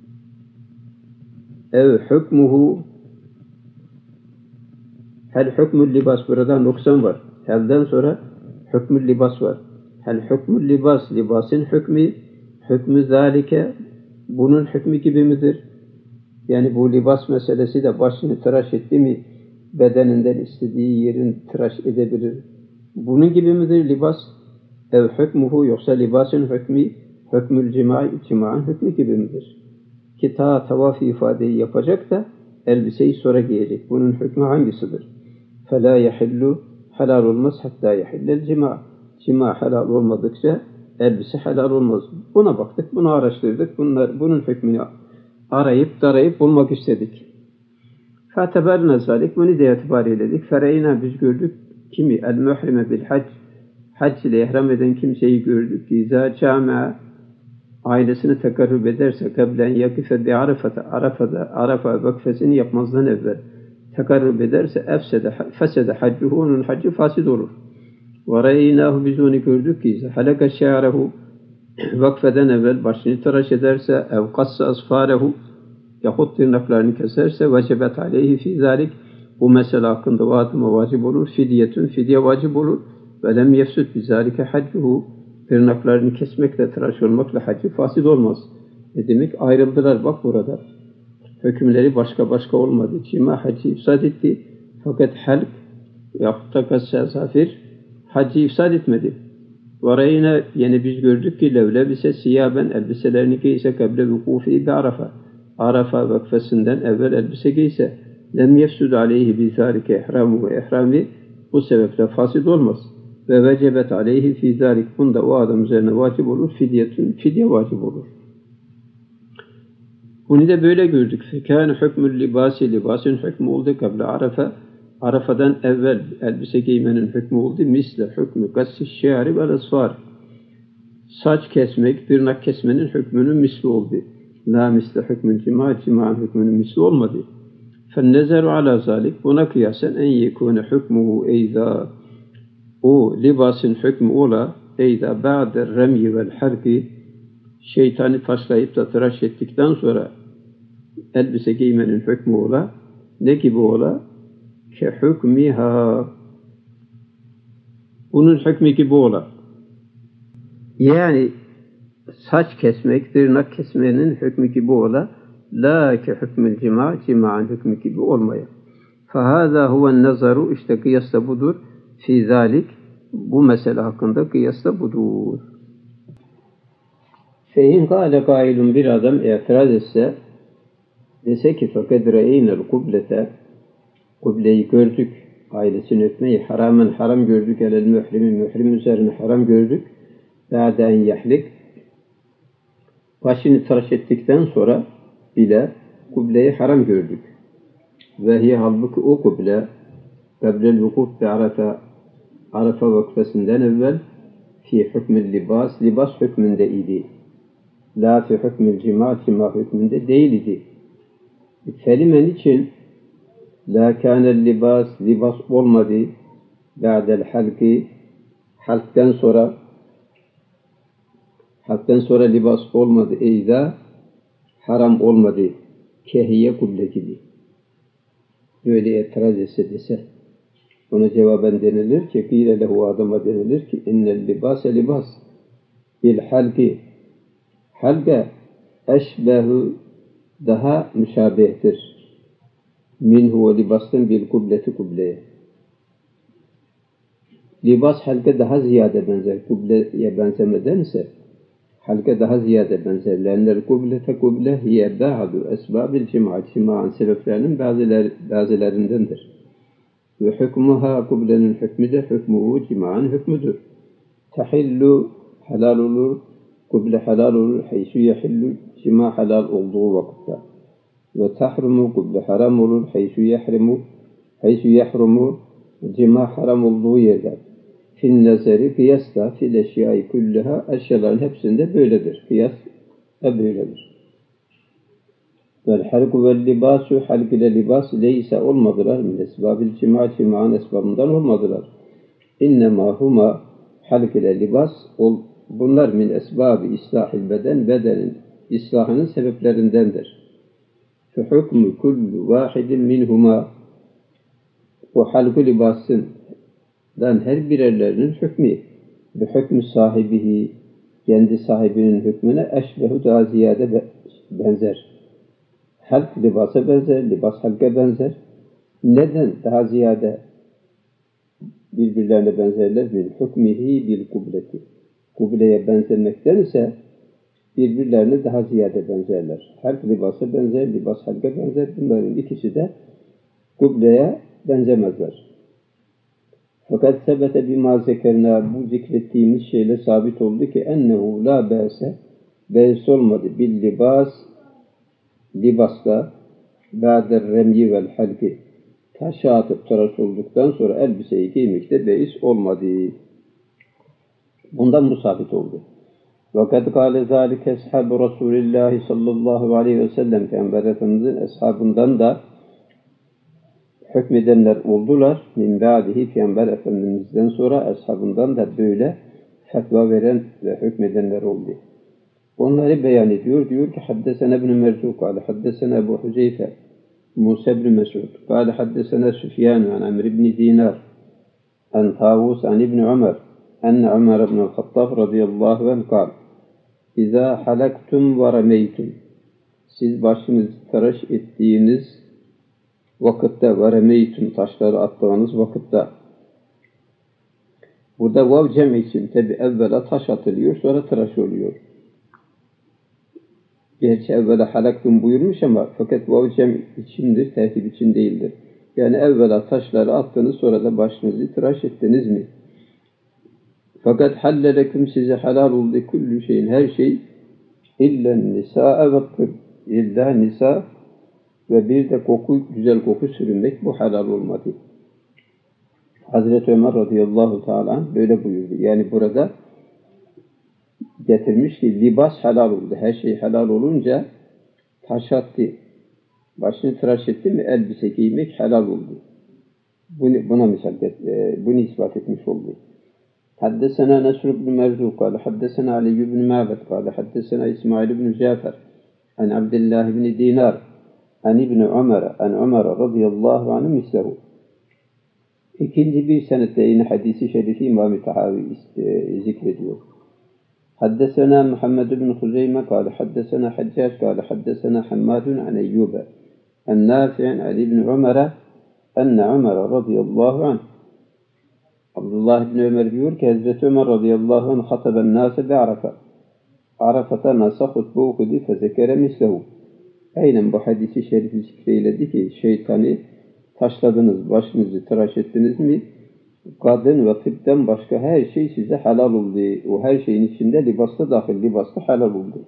ev hükmuhu hel hükmü libas burada noksan var. Helden sonra hükmü libas var. Hel hükmü libas libasın hükmü zalike bunun hükmü gibi midir? Yani bu libas meselesi de başını tıraş etti mi bedeninden istediği yerin tıraş edebilir. Bunun gibi midir libas? Ev hükmuhu yoksa libasın hükmül cima'ın hükmü gibi midir? Ki tavaf ifadeyi yapacak da elbiseyi sonra giyecek. Bunun hükmü hangisidir? فَلَا يَحِلُّ helal olmaz hatta yehillel cima. Cima helal olmadıkça elbise helal olmaz. Buna baktık, bunu araştırdık. Bunun hükmünü arayıp bulmak istedik. فَاَتَبَرْنَا zalik bunu da itibar eyledik. فَرَيْنَا biz gördük kimi el-muhrime bil hac hac ile ihram eden kimseyi gördük. İzâ câme ailesini tekarrub ederse kablen yakife bi Arafa vakfesini yapmazdan evvel tekarrub ederse fesede haccuhu onun haccı fasid olur. Ve reynâhu biz onu gördük ki halaka şe'rehu vakfeden evvel başını tıraş ederse ev kassa asfarehu yahut tırnaklarını keserse vecebet aleyhi fi zalik bu mesele hakkında vatıma vacip olur. Fidye vacip olur. Ve lem yefsud bizalike haccuhu tırnaklarını kesmekle, tıraş olmakla haccı fasid olmaz. Ne demek? Ayrıldılar bak burada. Hükümleri başka olmadı. Cima haccı ifsad etti. Fakat halk yahut da gassazafir haccı ifsad etmedi. Varayına yine biz gördük ki levlebise siyaben elbiselerini giyse kable vukufi bi Arafa. Arafa vakfesinden evvel elbise giyse lem yefsud aleyhi bizalike ihramu ve ihrami bu sebeple fasid olmaz. Ve vecebet aleyhi fi zalik bunda o adam üzerine vacip olur. Fidye vacip olur. Bunu da böyle gördük. Fekâne hükmül libasın hükmü oldu kabla Arafa. Arafadan evvel elbise giymenin hükmü oldu. Misle hükmü gassi şiari vel asfar. Saç kesmek, tırnak kesmenin hükmünün misli oldu. La misle hükmün cima'nın hükmünün misli olmadı. Fennezeru ala zalik buna kıyasen en yekûne hükmuhu eyza o libasın hükmü ola eyda ba'der remyi vel harki şeytanı taşlayıp da tıraş ettikten sonra elbise giymenin hükmü ola ne gibi ola? Ke hükmiha bunun hükmü gibi ola. Yani saç kesmek, tırnak kesmenin hükmü gibi ola. La ki hükmül cima, cima'ın hükmü gibi olmaya. Fehâzâ huven nazaru, işte kıyas da budur. Fî zâlik, bu mesele hakkında kıyas da budur. Fein kâle kâilun, bir adam itiraz etse, dese ki fakat re'eynel kublete, kıbleyi gördük, ailesini öpmeyi haramen haram gördük, elel mührimi, mührim üzerine haram gördük, ba'den yahlik, başını tıraş ettikten sonra bile kıbleyi haram gördük. Ve hiye halbuki o kıble kablel vukuf bi Arafa vakfesinden evvel fi hükmül libas, libas hükmünde idi. La fi hükmül cima, cima hükmünde değil idi. Felimen için la kânel libas, libas olmadı ba'del halki, halktan sonra libas olmadı, eyda haram olmadı, kehiye kuble gibi. Böyle itiraz etse dese, ona cevaben denilir ki, kîle lehu, adama denilir ki, innel libase libas bil halki, halka eşbehu, daha müşabehtir, minhu ve libasın bil kubleti, kubleye. Libas halka daha ziyade benzer, kubleye benzemedense, halka daha ziyade benzer. Lennel kublete, kuble hiye ba'du esbabil cima, cima'ın sebeplerinin bazılarındandır. Ve hükmuha, kublenin hükmü de hükmuhu, cima'ın hükmüdür. Tahillu, halal olur, kuble halal olur, haysu yahillu, cima halal olduğu vakitte. Ve tahrumu, kuble haram olur, haysu yahrumu, cima haram olduğu yerde. Fin nazeri, kıyas da fil eşyai kulliha, eşyaların hepsinde böyledir. Kıyas da böyledir. Vel halku vel libasu, halk ile libas leyse olmadılar, min esbabil cima, cima'nın esbabından olmadılar. İnnemâ huma, halk ile libas, bunlar min esbabi islahil beden, bedenin islahının sebeplerindendir. Fi hükmü kullu vahidin minhuma, o halku libasın her birerlerinin hükmü, bi hükmü sahibihi, kendi sahibinin hükmüne eşbehu, daha ziyade benzer. Halk libasa benzer, libas halka benzer. Neden daha ziyade birbirlerine benzerler? Min hükmihi bil kubleti. Kubleye benzemekten ise birbirlerine daha ziyade benzerler. Halk libasa benzer, libas halka benzer. Bunların ikisi de kubleye benzemezler. Fakat sebete bima zekerna, bu zikrettiğimiz şeyle sabit oldu ki ennehu la be's olmadı bil libasla ba'der remyi vel halki, taşa atıp tıraş olduktan sonra elbiseyi giymekte beis olmadı. Bundan bu sabit oldu. Fakat kâle zâlike eshâb-ı Resûlillâhi sallallahu aleyhi ve sellem, Peygamber Efendimiz'in eshabından da hükmedenler oldular. Min ba'dihi, Peygamber Efendimiz'den sonra eshabından da böyle fetva veren ve hükmedenler oldu. Onları beyan ediyor. Diyor ki haddesena ibn Merzuk, kâle haddesena Ebu Huzeyfe, Musa ibn Mesud, kâle haddesena Süfyan an Amr ibn Dinar, an Tavus an ibn Ömer, enne Ömer ibn Hattab radıyallahu anh kâle, İzâ halaktum ve remeytum, siz başınızı tıraş ettiğiniz vakitte, ve remeytum, taşları attığınız vakitte. Burada vav cem için tabi evvela taş atılıyor, sonra tıraş oluyor. Gerçi evvela halaktum buyurmuş ama fakat vav cem içindir, tertip için değildir. Yani evvela taşları attınız, sonra da başınızı tıraş ettiniz mi? Fakat hallelekum, size halal oldu kullu şeyin, her şey, illen nisa'e ve tıb, illa nisa ve bir de güzel koku sürünmek, bu halal olmadı. Hazreti Ömer radıyallahu teala böyle buyurdu. Yani burada getirmiş ki libas halal oldu. Her şey halal olunca taş attı, başını tıraş etti mi elbise giymek halal oldu. Buna misal, bunu ispat etmiş oldu. Haddesena Nesr ibn Merzuk, kâle haddesena Ali ibn Ma'bed, kâle haddesena İsmail ibn Cafer, an Abdullah ibn Dinar, an ibn Ömer, an Ömer radıyallahu anh mislehu. İkinci bir senette yine hadisi şerifi İmam-ı Tahavi zikrediyor. حدثنا محمد بن خزيمة قال حدثنا حجاج قال حدثنا حماد عن أيوب النافع عن ابن عمر أن عمر رضي الله عنه Abdullah ibn Ömer diyor ki Hazreti Ömer radıyallahu anh hataben nâse bi Arafa. Arafat'a nasıl hutbe okudu fezekere mislehu. Aynen bu hadisi şerifi zikreyledi ki şeytanı taşladınız, başınızı tıraş ettiniz mi? Kadın ve tıptan başka her şey size helal oldu. O her şeyin içinde libasta dahil, libasta helal oldu.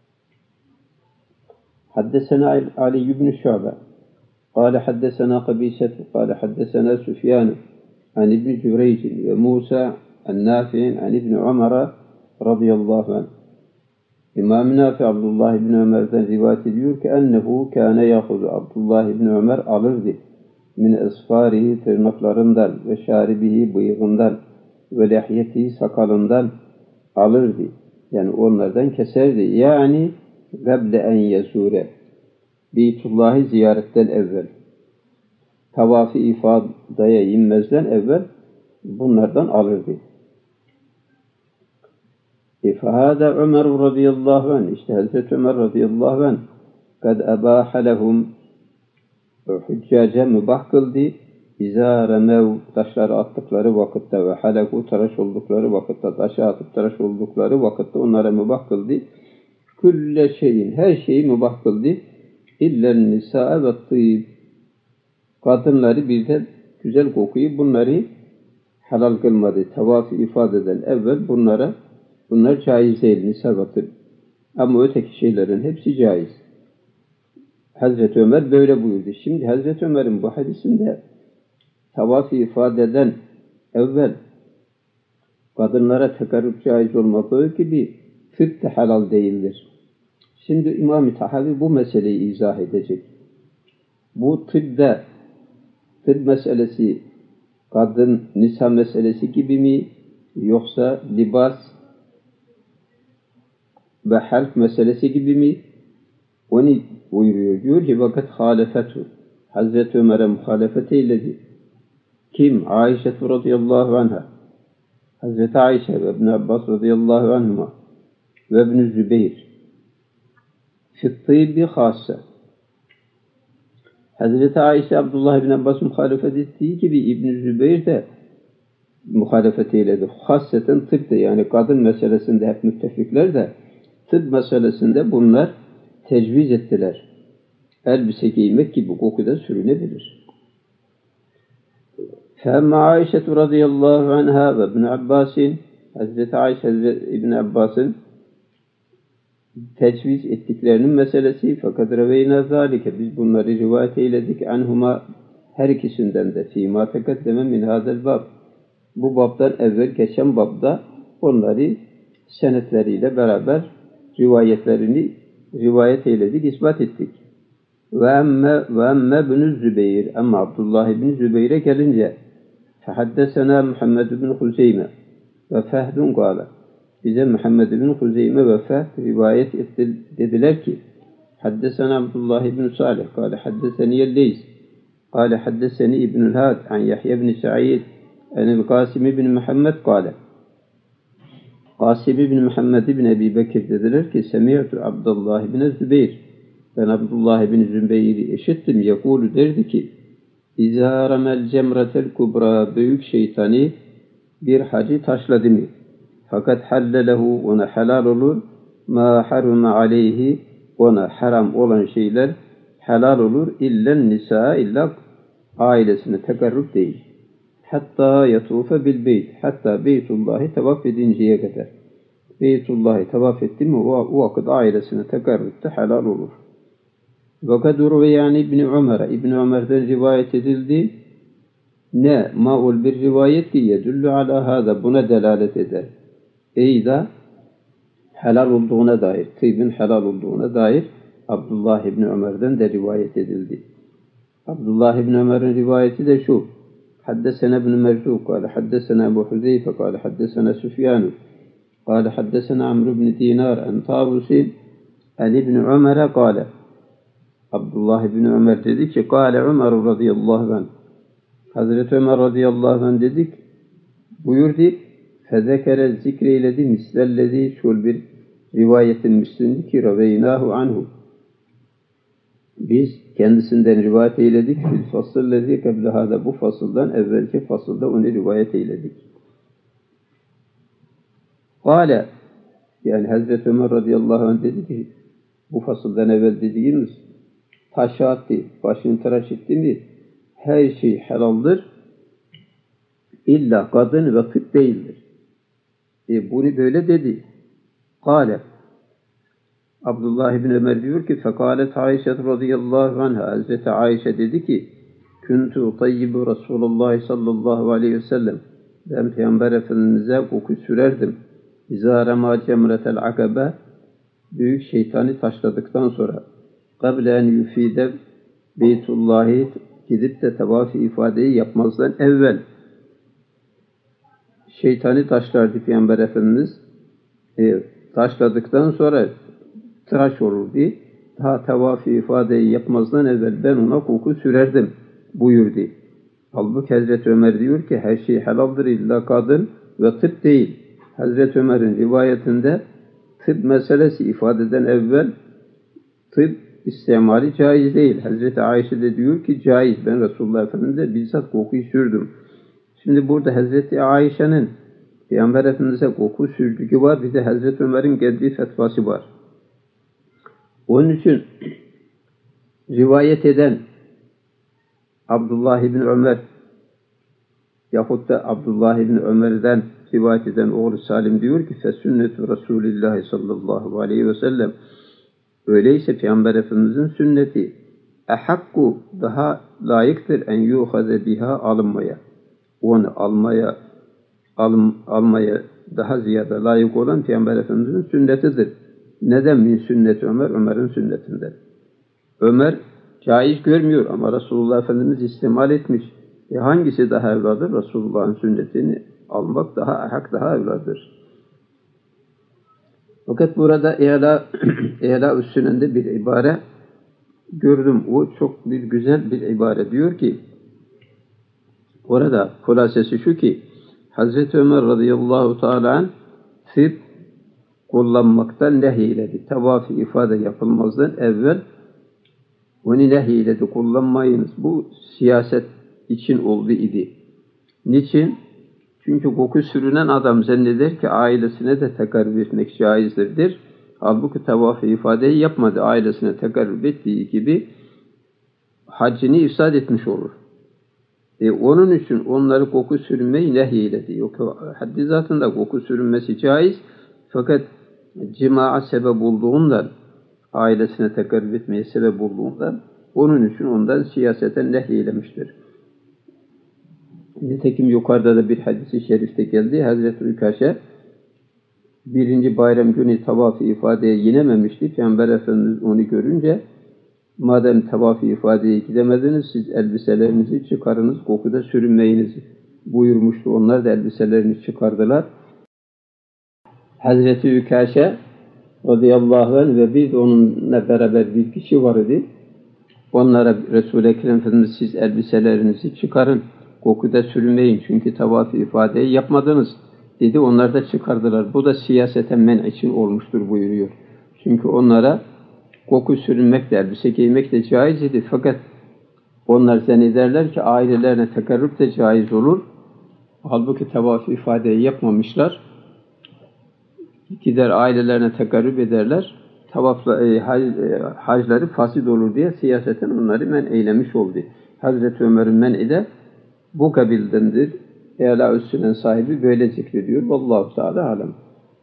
Haddesena Ali ibn Şu'be. قال حدثنا قبيسة قال حدثنا سفيان عن ابن جريج وموسى النافع عن ابن عمر رضي الله عنه. İmam Nafi Abdullah ibn Ömer'den rivayet ediyor ki ennehu kâne yâhuzu Abdullah ibn Ömer alırdı. Min esfarihi tırnaklarından ve şaribihi bıyığından ve lehyetihi sakalından alırdı. Yani onlardan keserdi. Yani gable en yesure. Beytullah'ı ziyaretten evvel. Tavaf-ı ifadaya inmezden evvel bunlardan alırdı. فهذا Ömer radıyallahu anh, işte Hazreti Ömer radıyallahu anh kad ebaha lehum hüccace mübah kıldı izâ remev taşları attıkları vakitte ve haleku tıraş oldukları vakitte taşı atıp tıraş oldukları vakitte onlara mübah kıldı külle şeyin her şeyi mübah kıldı illen nisâe ve tîb kadınları bir de güzel kokuyu bunları helal kılmadı. Tavafı ifade eden evvel bunlar caiz değil, nisabatı. Ama öteki şeylerin hepsi caiz. Hazreti Ömer böyle buyurdu. Şimdi Hazreti Ömer'in bu hadisinde tavafı ifade eden evvel kadınlara tekarrub caiz olmadığı gibi tıp da helal değildir. Şimdi İmam-ı Tahavi bu meseleyi izah edecek. Bu tıp meselesi kadın nisa meselesi gibi mi yoksa libas ve halk meselesi gibi mi? Onu buyuruyor. Diyor ki vakat halefetu. Hazreti Ömer'e muhalefet eyledi. Kim? Ayşe radıyallahu anha. Hazreti Ayşe ve İbn Abbas radıyallahu anhuma ve İbn Zübeyir. Fittîbi hâsse. Hazreti Ayşe Abdullah ibn Abbas muhalefet ettiği gibi İbn Zübeyir de muhalefet eyledi. Hasseten tıpta yani kadın meselesinde hep müttefikler de tıp meselesinde bunlar tecviz ettiler. Elbise giymek gibi kokuda sürünebilir. Femme Ayşe radıyallahu anha ve İbn Abbas'in Hazreti Ayşe İbn Abbas'ın tecviz ettiklerinin meselesi fakat reveyna zalike biz bunları rivayet eyledik anhuma her ikisinden de fîmâ tekeddeme min hâzel bab bu babdan evvel geçen babda onları senetleriyle beraber rivayetlerini rivayet eyledik, ispat ettik. Ve emme ibn Zübeyir ama Abdullah ibn Zübeyir'e gelince fehaddesena Muhammed ibn Huzeyme ve fehdun gâle bize Muhammed ibn Huzeyme ve Fehd rivayet etti dediler ki haddesena Abdullah ibn Salih kâle haddeseni Leys kâle haddeseni İbnül Had an Yahya ibn Sa'id anil Qasim ibn Muhammed kâle Qasim ibn Muhammed ibn Ebi Bekir dediler ki semi'tu Abdullah ibn Zübeyir ben Abdullah ibn Zübeyir'i işittim yakulu derdi ki İzâ ramel cemretel kubra büyük şeytani bir hacı taşladı mı? Fakat hallelehu ona helal olur. Ma harume aleyhi ona haram olan şeyler helal olur. İllen nisa illa ailesine tekarrub değil. Hatta yatufe bil beyt. Hatta Beytullah'ı tavaf edinceye kadar. Beytullah'ı tavaf etti mi o vakit ailesine tekarrub da helal olur. Fakat yani İbn Ömer'e İbn Ömer'den rivayet edildi. Ne maul bir rivayet ki yedullu ala hâda buna delalet eder. Eyda helal olduğuna dair, tıbbın helal olduğuna dair Abdullah ibn Ömer'den de rivayet edildi. Abdullah ibn Ömer'in rivayeti de şu. Haddesena ibn Merzuq, kâle haddesena Ebu Huzeyfe, kâle haddesena Süfyanu, kâle haddesena Amr ibn Dinar, en Tavusin, en İbn Ömer'e kâle. Abdullah ibn Ömer dedi ki, kâle Ömer radıyallahu anh. Hazreti Ömer radıyallahu anh dedik, buyurdu, fezekere zikreyledi mislellezi şul bir rivayetin müslimdi ki raveynahu anhu. Biz kendisinden rivayet eyledik. Fil fasıllezi keblehâda bu fasıldan evvelki fasılda onu rivayet eyledik. Kâle yani Hazreti Ömer radıyallahu anh dedi ki bu fasıldan evvel dediğimiz taşa attı, başını tıraş etti mi her şey helaldir. İlla kadın ve tıp değildir. Bunu böyle dedi. Kâle Abdullah ibn Ömer diyor ki fekâlet Ayşe radıyallahu anha Hazreti Ayşe dedi ki kuntu tayyibu Resulullah sallallahu aleyhi ve sellem ben Peygamber Efendimiz'e koku sürerdim. İzâ remâ cemretel akabe büyük şeytanı taşladıktan sonra kable en yufide Beytullah'ı gidip de tavaf-ı ifadeyi yapmazdan evvel şeytanı taşlardı Peygamber Efendimiz taşladıktan sonra tıraş olurdu. Daha tavaf-ı ifadeyi yapmazdan evvel ben ona koku sürerdim buyurdu. Halbuki Hazreti Ömer diyor ki her şey helaldir illa kadın ve tıp değil. Hazreti Ömer'in rivayetinde tıp meselesi ifadeden evvel tıp istimali caiz değil. Hazreti Ayşe de diyor ki caiz. Ben Resulullah Efendimiz'e bizzat kokuyu sürdüm. Şimdi burada Hazreti Ayşe'nin Peygamber Efendimiz'e koku sürdüğü var. Bir de Hazreti Ömer'in geldiği fetvası var. Onun için rivayet eden Abdullah ibn Ömer yahut da Abdullah ibn Ömer'den rivayet eden oğlu Salim diyor ki fesünnetu Resulillah sallallahu aleyhi ve sellem öyleyse Peygamber Efendimiz'in sünneti ehakku daha layıktır en yuhaze biha alınmaya. Onu almaya daha ziyade layık olan Peygamber Efendimiz'in sünnetidir. Neden min sünnet Ömer? Ömer'in sünnetinden. Ömer caiz görmüyor ama Resulullah Efendimiz istimal etmiş. Hangisi daha evladır? Resulullah'ın sünnetini almak daha hak daha evladır. Fakat burada İ'lâ-ü Sünen'de bir ibare gördüm. O çok bir güzel bir ibare. Diyor ki orada hulasesi şu ki Hazreti Ömer radıyallahu teâlâ anh tıp kullanmaktan nehyiledi. Tavaf-ı ifade yapılmazdan evvel onu nehyiledi. Kullanmayınız. Bu siyaset için oldu idi. Niçin? Çünkü koku sürünen adam zanneder ki ailesine de tekarrub etmek caizdir. Halbuki tavaf-ı ifadeyi yapmadı. Ailesine tekarrub ettiği gibi haccını ifsad etmiş olur. Onun için onları koku sürünmeyi nehyiledi. Yok, haddi zatında koku sürünmesi caiz. Fakat cima'a sebep olduğundan, ailesine tekarrub etmeye sebep olduğundan, onun için ondan siyaseten nehyeylemiştir. Nitekim yukarıda da bir hadis-i şerifte geldi. Hazreti Ükaşe birinci bayram günü tavaf-ı ifadeye gidememişti. Peygamber Efendimiz onu görünce madem tavaf-ı ifadeye gidemediniz siz elbiselerinizi çıkarınız, kokuda sürünmeyiniz buyurmuştu. Onlar da elbiselerini çıkardılar. Hazreti Ükaşe radıyallahu anh ve bir de onunla beraber bir kişi var idi. Onlara Resul-i Ekrem Efendimiz siz elbiselerinizi çıkarın, kokuda sürünmeyin çünkü tavaf-ı ifadeyi yapmadınız dedi. Onlar da çıkardılar. Bu da siyaseten men için olmuştur buyuruyor. Çünkü onlara koku sürünmek de elbise giymek de caiz idi. Fakat onlar zannederler ki ailelerine tekarrub de caiz olur. Halbuki tavaf-ı ifadeyi yapmamışlar. Gider ailelerine tekarrub ederler. Hacları fasid olur diye siyaseten onları men eylemiş oldu. Hazreti Ömer'in men'i de bu kabildendir. İ'lâ-ü Sünen sahibi böyle zikrediyor. Vallahu Teala alem.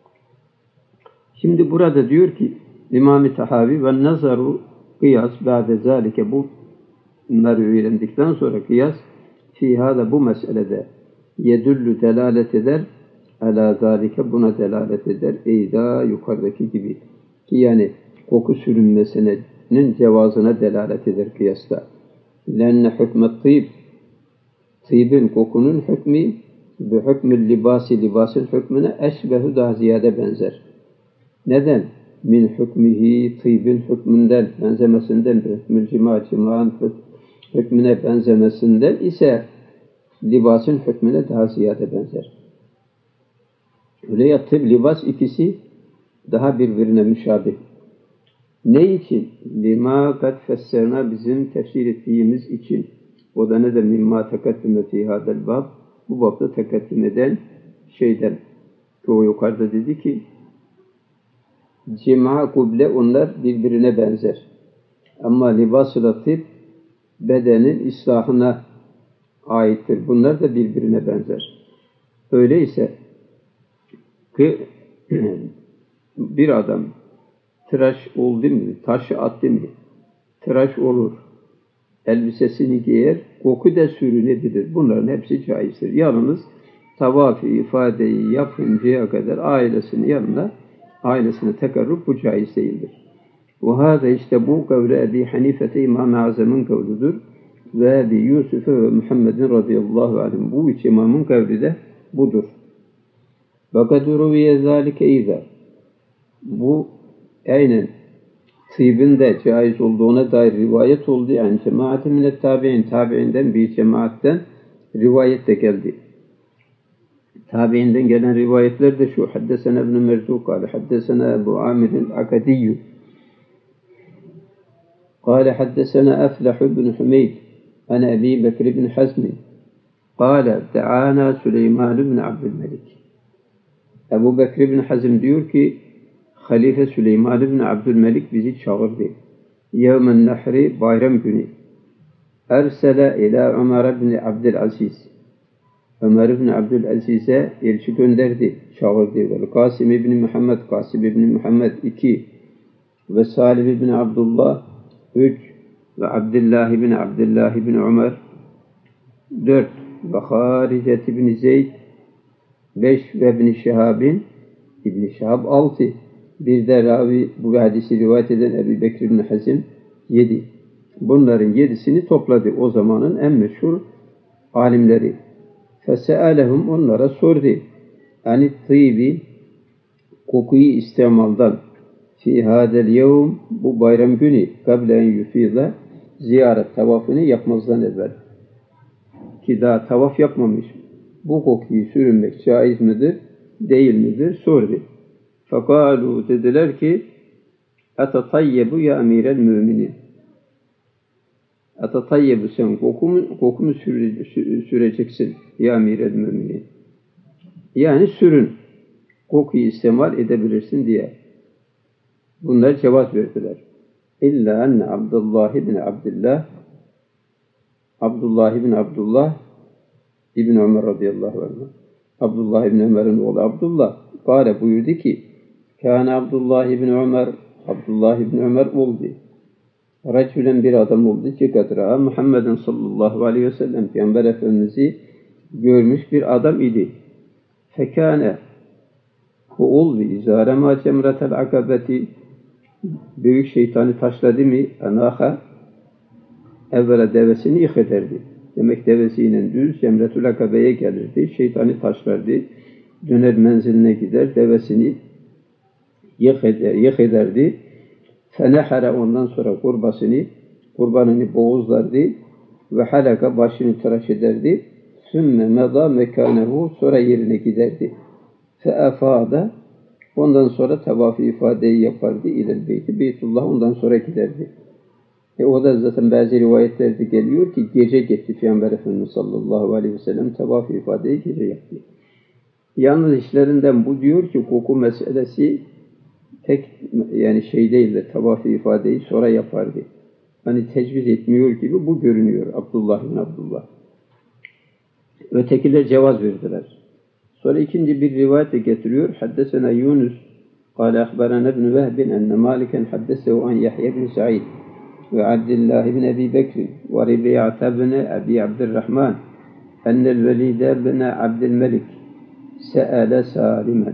Şimdi burada diyor ki İmam-ı Tahavi ve nazaru kıyas ba'de zalike bunları öğrendikten sonra kıyas fîhâda bu meselede yedüllü delalet eder alâ zâlike buna delalet eder. Eyda yukarıdaki gibi. Ki yani koku sürünmesinin cevazına delalet eder kıyasta. Lenne hükmet tîb tîbin kokunun hükmü ve hükmül libâsi libasın hükmüne eşbehu daha ziyade benzer. Neden? Min hükmihi tîbin hükmünden benzemesinden hükmül cima'ın hükmüne benzemesinden ise libasın hükmüne daha ziyade benzer. Öyle ya tıp, libas ikisi daha birbirine müşabih. Ne için? Lima kad fesserna bizim tefsir ettiğimiz için. O da ne de mimma tekaddüme fî hâdel bab. Bu babda tekaddüm eden şeyden. O yukarıda dedi ki cema kuble onlar birbirine benzer. Ama libas-ı latif bedenin islahına aittir. Bunlar da birbirine benzer. Öyleyse ki bir adam tıraş oldu mu, taşı attı mı, tıraş olur, elbisesini giyer, koku da sürünebilir. Bunların hepsi caizdir. Yalnız tavaf-ı ifadeyi yapıncaya kadar ailesine tekarrub bu caiz değildir. Bu hâze işte bu kavle Ebi Hanife'te İmam-ı Azam'ın kavludur. Ve Ebi Yusuf'e ve Muhammed'in radıyallahu anh. Bu üç imamın kavli de budur. Fakat ruviye zâlike izâ. Bu aynen tıbbın da caiz olduğuna dair rivayet oldu. Yani cemaat-i minnet tabi'inden bir cemaatten rivayet de geldi. Tabi'inden gelen rivayetler de şu. Haddesena İbn-i Merzuk, haddesena Ebu Amir'in Akadiyyü. قال حدثنا أفلح بن حميد عن أبي بكر بن حزم قال دعانا سليمان بن عبد الملك. Ebu Bekir bin Hazm diyor ki Halife Süleyman bin Abdülmelik bizi çağırdı. Yevmen nehri bayram günü. Ersele ila Ömer bin Abdülaziz. Ömer bin Abdülaziz'e elçi gönderdi, çağırdı. Ve Kasım ibn Muhammed, Kasım ibn Muhammed 2 ve Salim ibn Abdullah 3 ve Abdullah ibn Ömer 4 ve Haricet ibn Zeyd 5 ve İbn Şihab 6. Bir de ravi bu hadisi rivayet eden Ebu Bekir bin Hazm 7. Bunların 7'sini topladı. O zamanın en meşhur alimleri. Fese'alehum onlara sordu. Ani tîbi kokuyu istemaldan fi hadel yevm bu bayram günü kablen yufîle ziyaret tavafını yapmazdan evvel. Ki daha tavaf yapmamış. Bu kokuyu sürünmek caiz midir, değil midir? Sordu. Fekalu dediler ki etatayyebu ya emirel müminin. Etatayyebu sen kokumu süreceksin ya emirel müminin. Yani sürün. Kokuyu istemal edebilirsin diye. Bunlar cevap verdiler. İlla enne Abdullah ibn Abdullah İbn Ömer radıyallahu anh. Abdullah ibn Ömer'in oğlu Abdullah kâle buyurdu ki kâne Abdullah ibn Ömer oldu. Racülen bir adam oldu ki kadra Muhammed'in sallallahu aleyhi ve sellem Peygamber Efendimiz'i görmüş bir adam idi. Fekâne bu oldu. İzârema cemretel akabeti büyük şeytanı taşladı mı anâha evvela devesini yık ederdi. Demek devesiyle düz Cemretül Akabe'ye gelirdi. Şeytanı taşlardı. Döner menziline gider. Devesini yık ederdi. Fenehara ondan sonra kurbanını boğuzlardı. Ve halaka başını tıraş ederdi. Sümme meda mekanehu sonra yerine giderdi. Feefada ondan sonra tavaf-ı ifadeyi yapardı. İlel beyti. Beytullah ondan sonra giderdi. O da zaten bazı rivayetlerde geliyor ki gece gitti Peygamber Efendimiz sallallahu aleyhi ve sellem tavaf-ı ifadeyi gece yaptı. Yalnız işlerinden bu diyor ki koku meselesi tek yani şey değil de tavaf-ı ifadeyi sonra yapardı. Hani tecviz etmiyor gibi bu görünüyor Abdullah bin Abdullah. Ötekiler cevaz verdiler. Sonra ikinci bir rivayet de getiriyor. Haddesena Yunus قال أخبرنا ابن وهب أن مالكا حدثه عن يحيى بن سعيد وعبد الله بن أبي بكر وربيعة بن أبي عبد الرحمن أن الوليد بن عبد الملك سأل سالما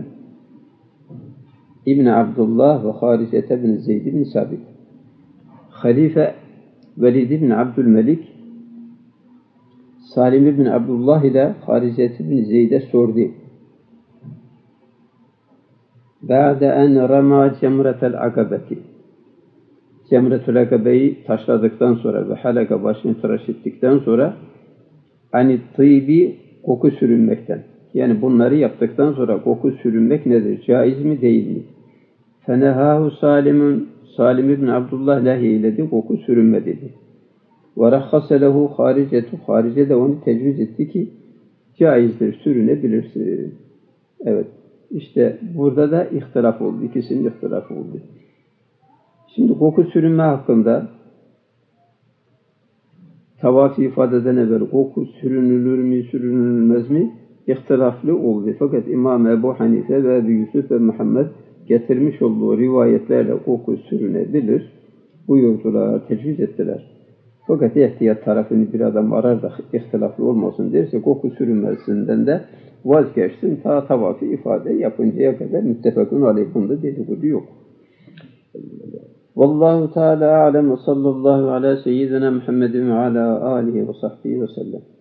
ابن عبد الله وخارجة بن زيد بن ثابت خليفة وليد بن عبد الملك Salim ibn Abdullah ile Haricet ibn Zeyd'e sordu. Ba'de en rama cemretel akabeti. Cemretül akabeyi taşladıktan sonra ve halaka başını tıraş ettikten sonra hani tıybi koku sürünmekten Yani bunları yaptıktan sonra koku sürünmek nedir? Caiz mi değil mi? Fenehahu Salim ibn Abdullah nehyeledi, koku sürünme dedi. Ve rahhase lehu haricetu, harice de onu tecviz etti ki caizdir, sürünebilirsin. Evet, işte burada da ihtilaf oldu, ikisinin ihtilafı oldu. Şimdi koku sürünme hakkında tavafı ifadeden evvel koku sürünülür mü, sürünülmez mi? İhtilaflı oldu. Fakat İmam Ebu Hanife ve Ebu Yusuf ve Muhammed getirmiş olduğu rivayetlerle koku sürünebilir buyurdular, tecviz ettiler. Fakat ihtiyat tarafını bir adam arar da ihtilaflı olmasın derse koku sürünmesinden de vazgeçsin ta tavafı ifade yapıncaya kadar müttefakun aleyh, bunda dedikodu yok. Vallahu Teala alem ve sallallahu ala seyyidina Muhammedin ve ala alihi ve sahbihi ve sellem.